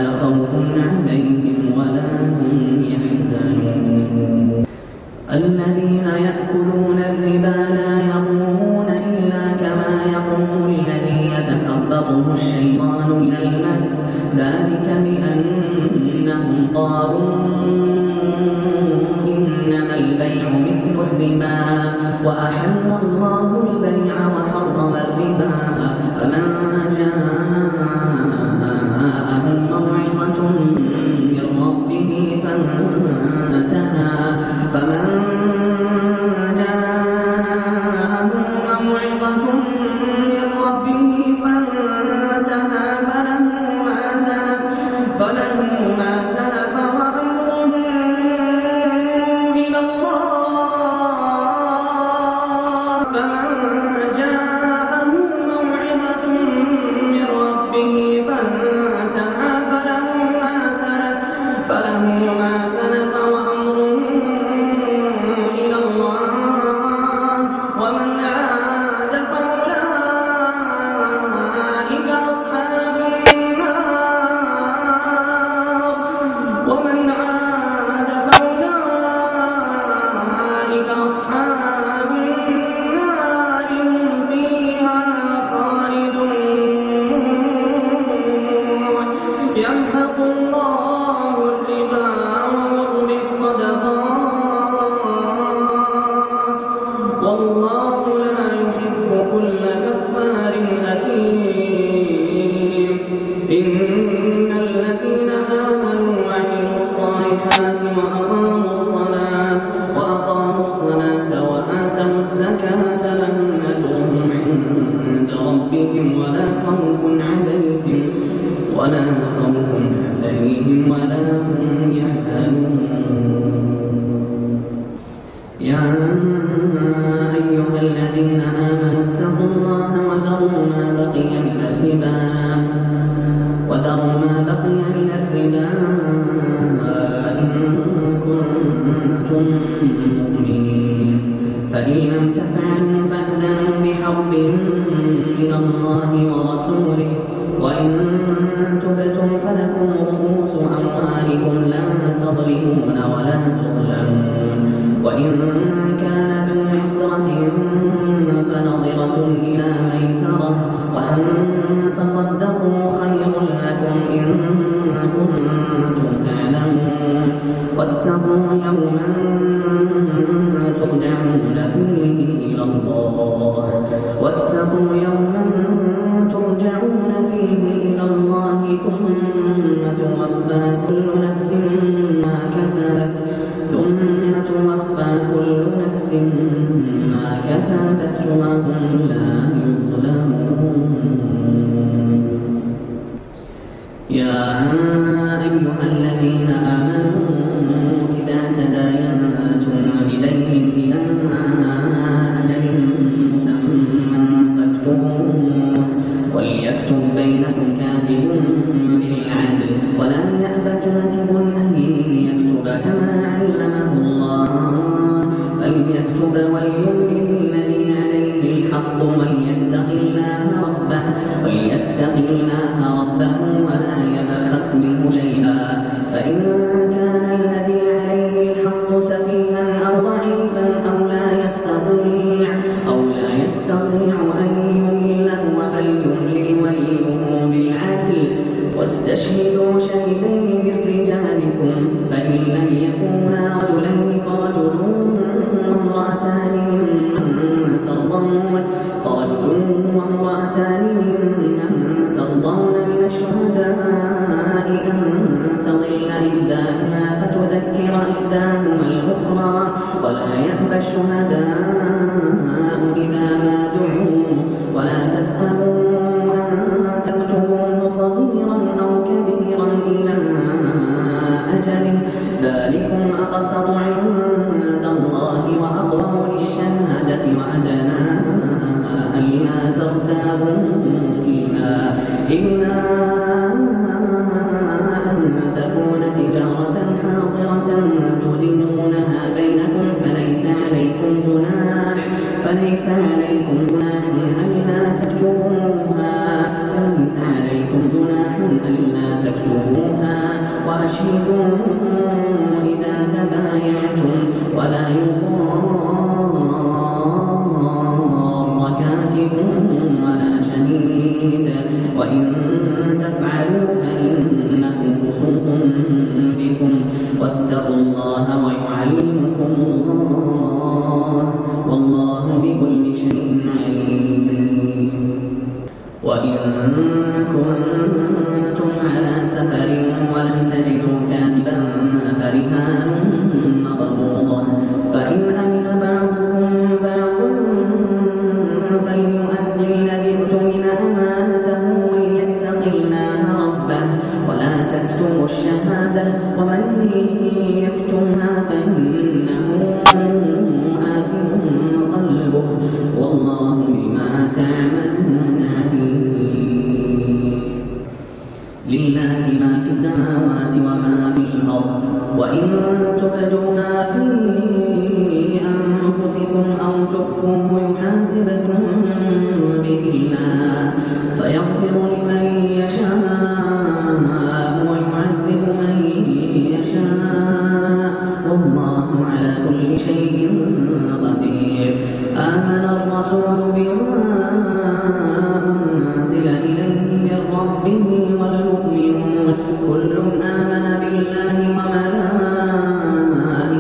هم يحزنون. الذين يأكلون الربا لا يقومون إلا كما يقوم الذي يتخبطه الشيطان من المس ذلك بأنهم قالوا إنما البيع مثل الربا وأحل الله البيع وحرم الربا فمن جاءه موعظة من ربه فانتهى فله ما سلف وأمره إلى الله فمن الصلاة وآتوا الزكاة لم يدرهم عند ربهم ولا خوف عليهم ولا هم يحزنون. يا أيها الذين آمنوا اتقوا الله وذروا ما بقي من الربا إن كنتم مؤمنين فإن لم تفعلوا فأذنوا بحرب من الله ورسوله وإن تبتم فلكم رؤوس أموالكم لا تظلمون ولا تظلمون وإن كان ذو عسرة فنظرة إلى ميسرة وأن تصدقوا خير لكم إن كنتم تعلمون واتقوا يوما ترجعون فيه إلى الله ثم توفى كل نفس ما كسبت وهم لا يظلمون. يا أيها الذين آمنوا إذا تداينتم بدين إلى أجل مسمى فاكتبوه وليكتب بينكم كاتب بالعدل ولا يأب كاتب أن يكتب كما علمه الله فليكتب وليملل الذي عليه الحق وليتق الله ربه ولا يبخس منه شيئا فإن كان الذي عليه الحق سفيها أو ضعيفا أو لا يستطيع أن يمل فليملل وليه بالعدل واستشهدوا شهدين من رجالكم فإن لم يكونا رجلين فرجل وامرأتان ممن ترضون من الشهداء أن تضل إحداهما فتذكر إحداهما الأخرى ولا يأبى الشهداء إذا ما دعوا ولا تسأموا أن تكتبوه صغيرا أو كبيرا إلى أجله ذلكم أقسط عند الله وأقرب للشهادة وأدنى ألا ترتابوا إلا أن تكون تجارة حاضرة تديرونها بينكم فليس عليكم جناح ألا تكتبوها وأشهدوا إذا تبايعتم ولا يضار كاتب ولا شهيد وإن تفعلوا فإنه فسوق بكم واتقوا الله ويعلمكم الله والله بكل شيء عليم. وإن كنتم على سفر ولم تجدوا كاتبا فرهان مقبوضة فإن أمن بعضكم بعضا فليؤدي الذي اؤتمن أمانته وليتق الله ربه ولا تكتموا الشهادة ومن يكتمها فإنه آثم قلبه والله بما تعملون عليم. لله ما في السماوات وما في الأرض وإن تبدوا ما في أنفسكم أو تخفوه يحاسبكم به الله فيغفر لمن يشاء ويعذب من يشاء والله على كل شيء قدير. آمن الرسول بما أنزل إليه من ربه والمؤمنون كل آمن بالله وملائكته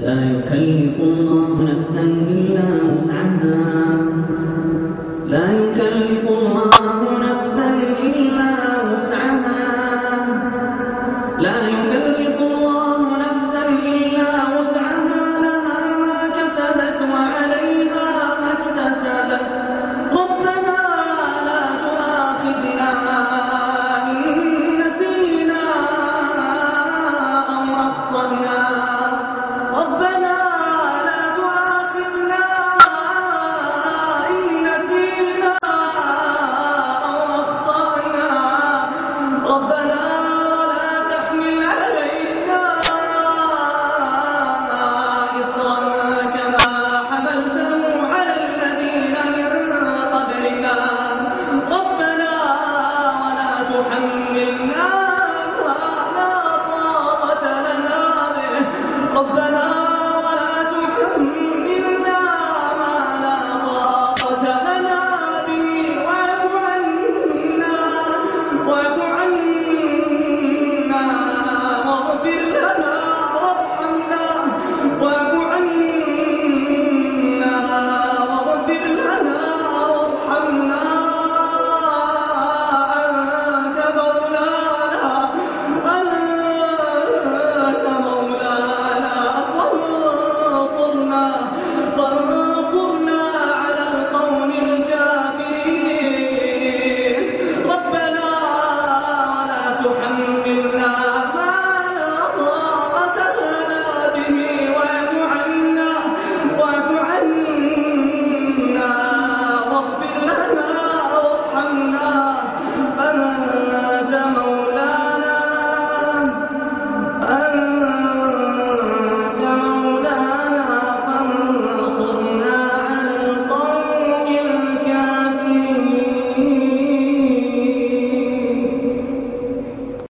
لا يكلف الله نفسا إلا وسعها لا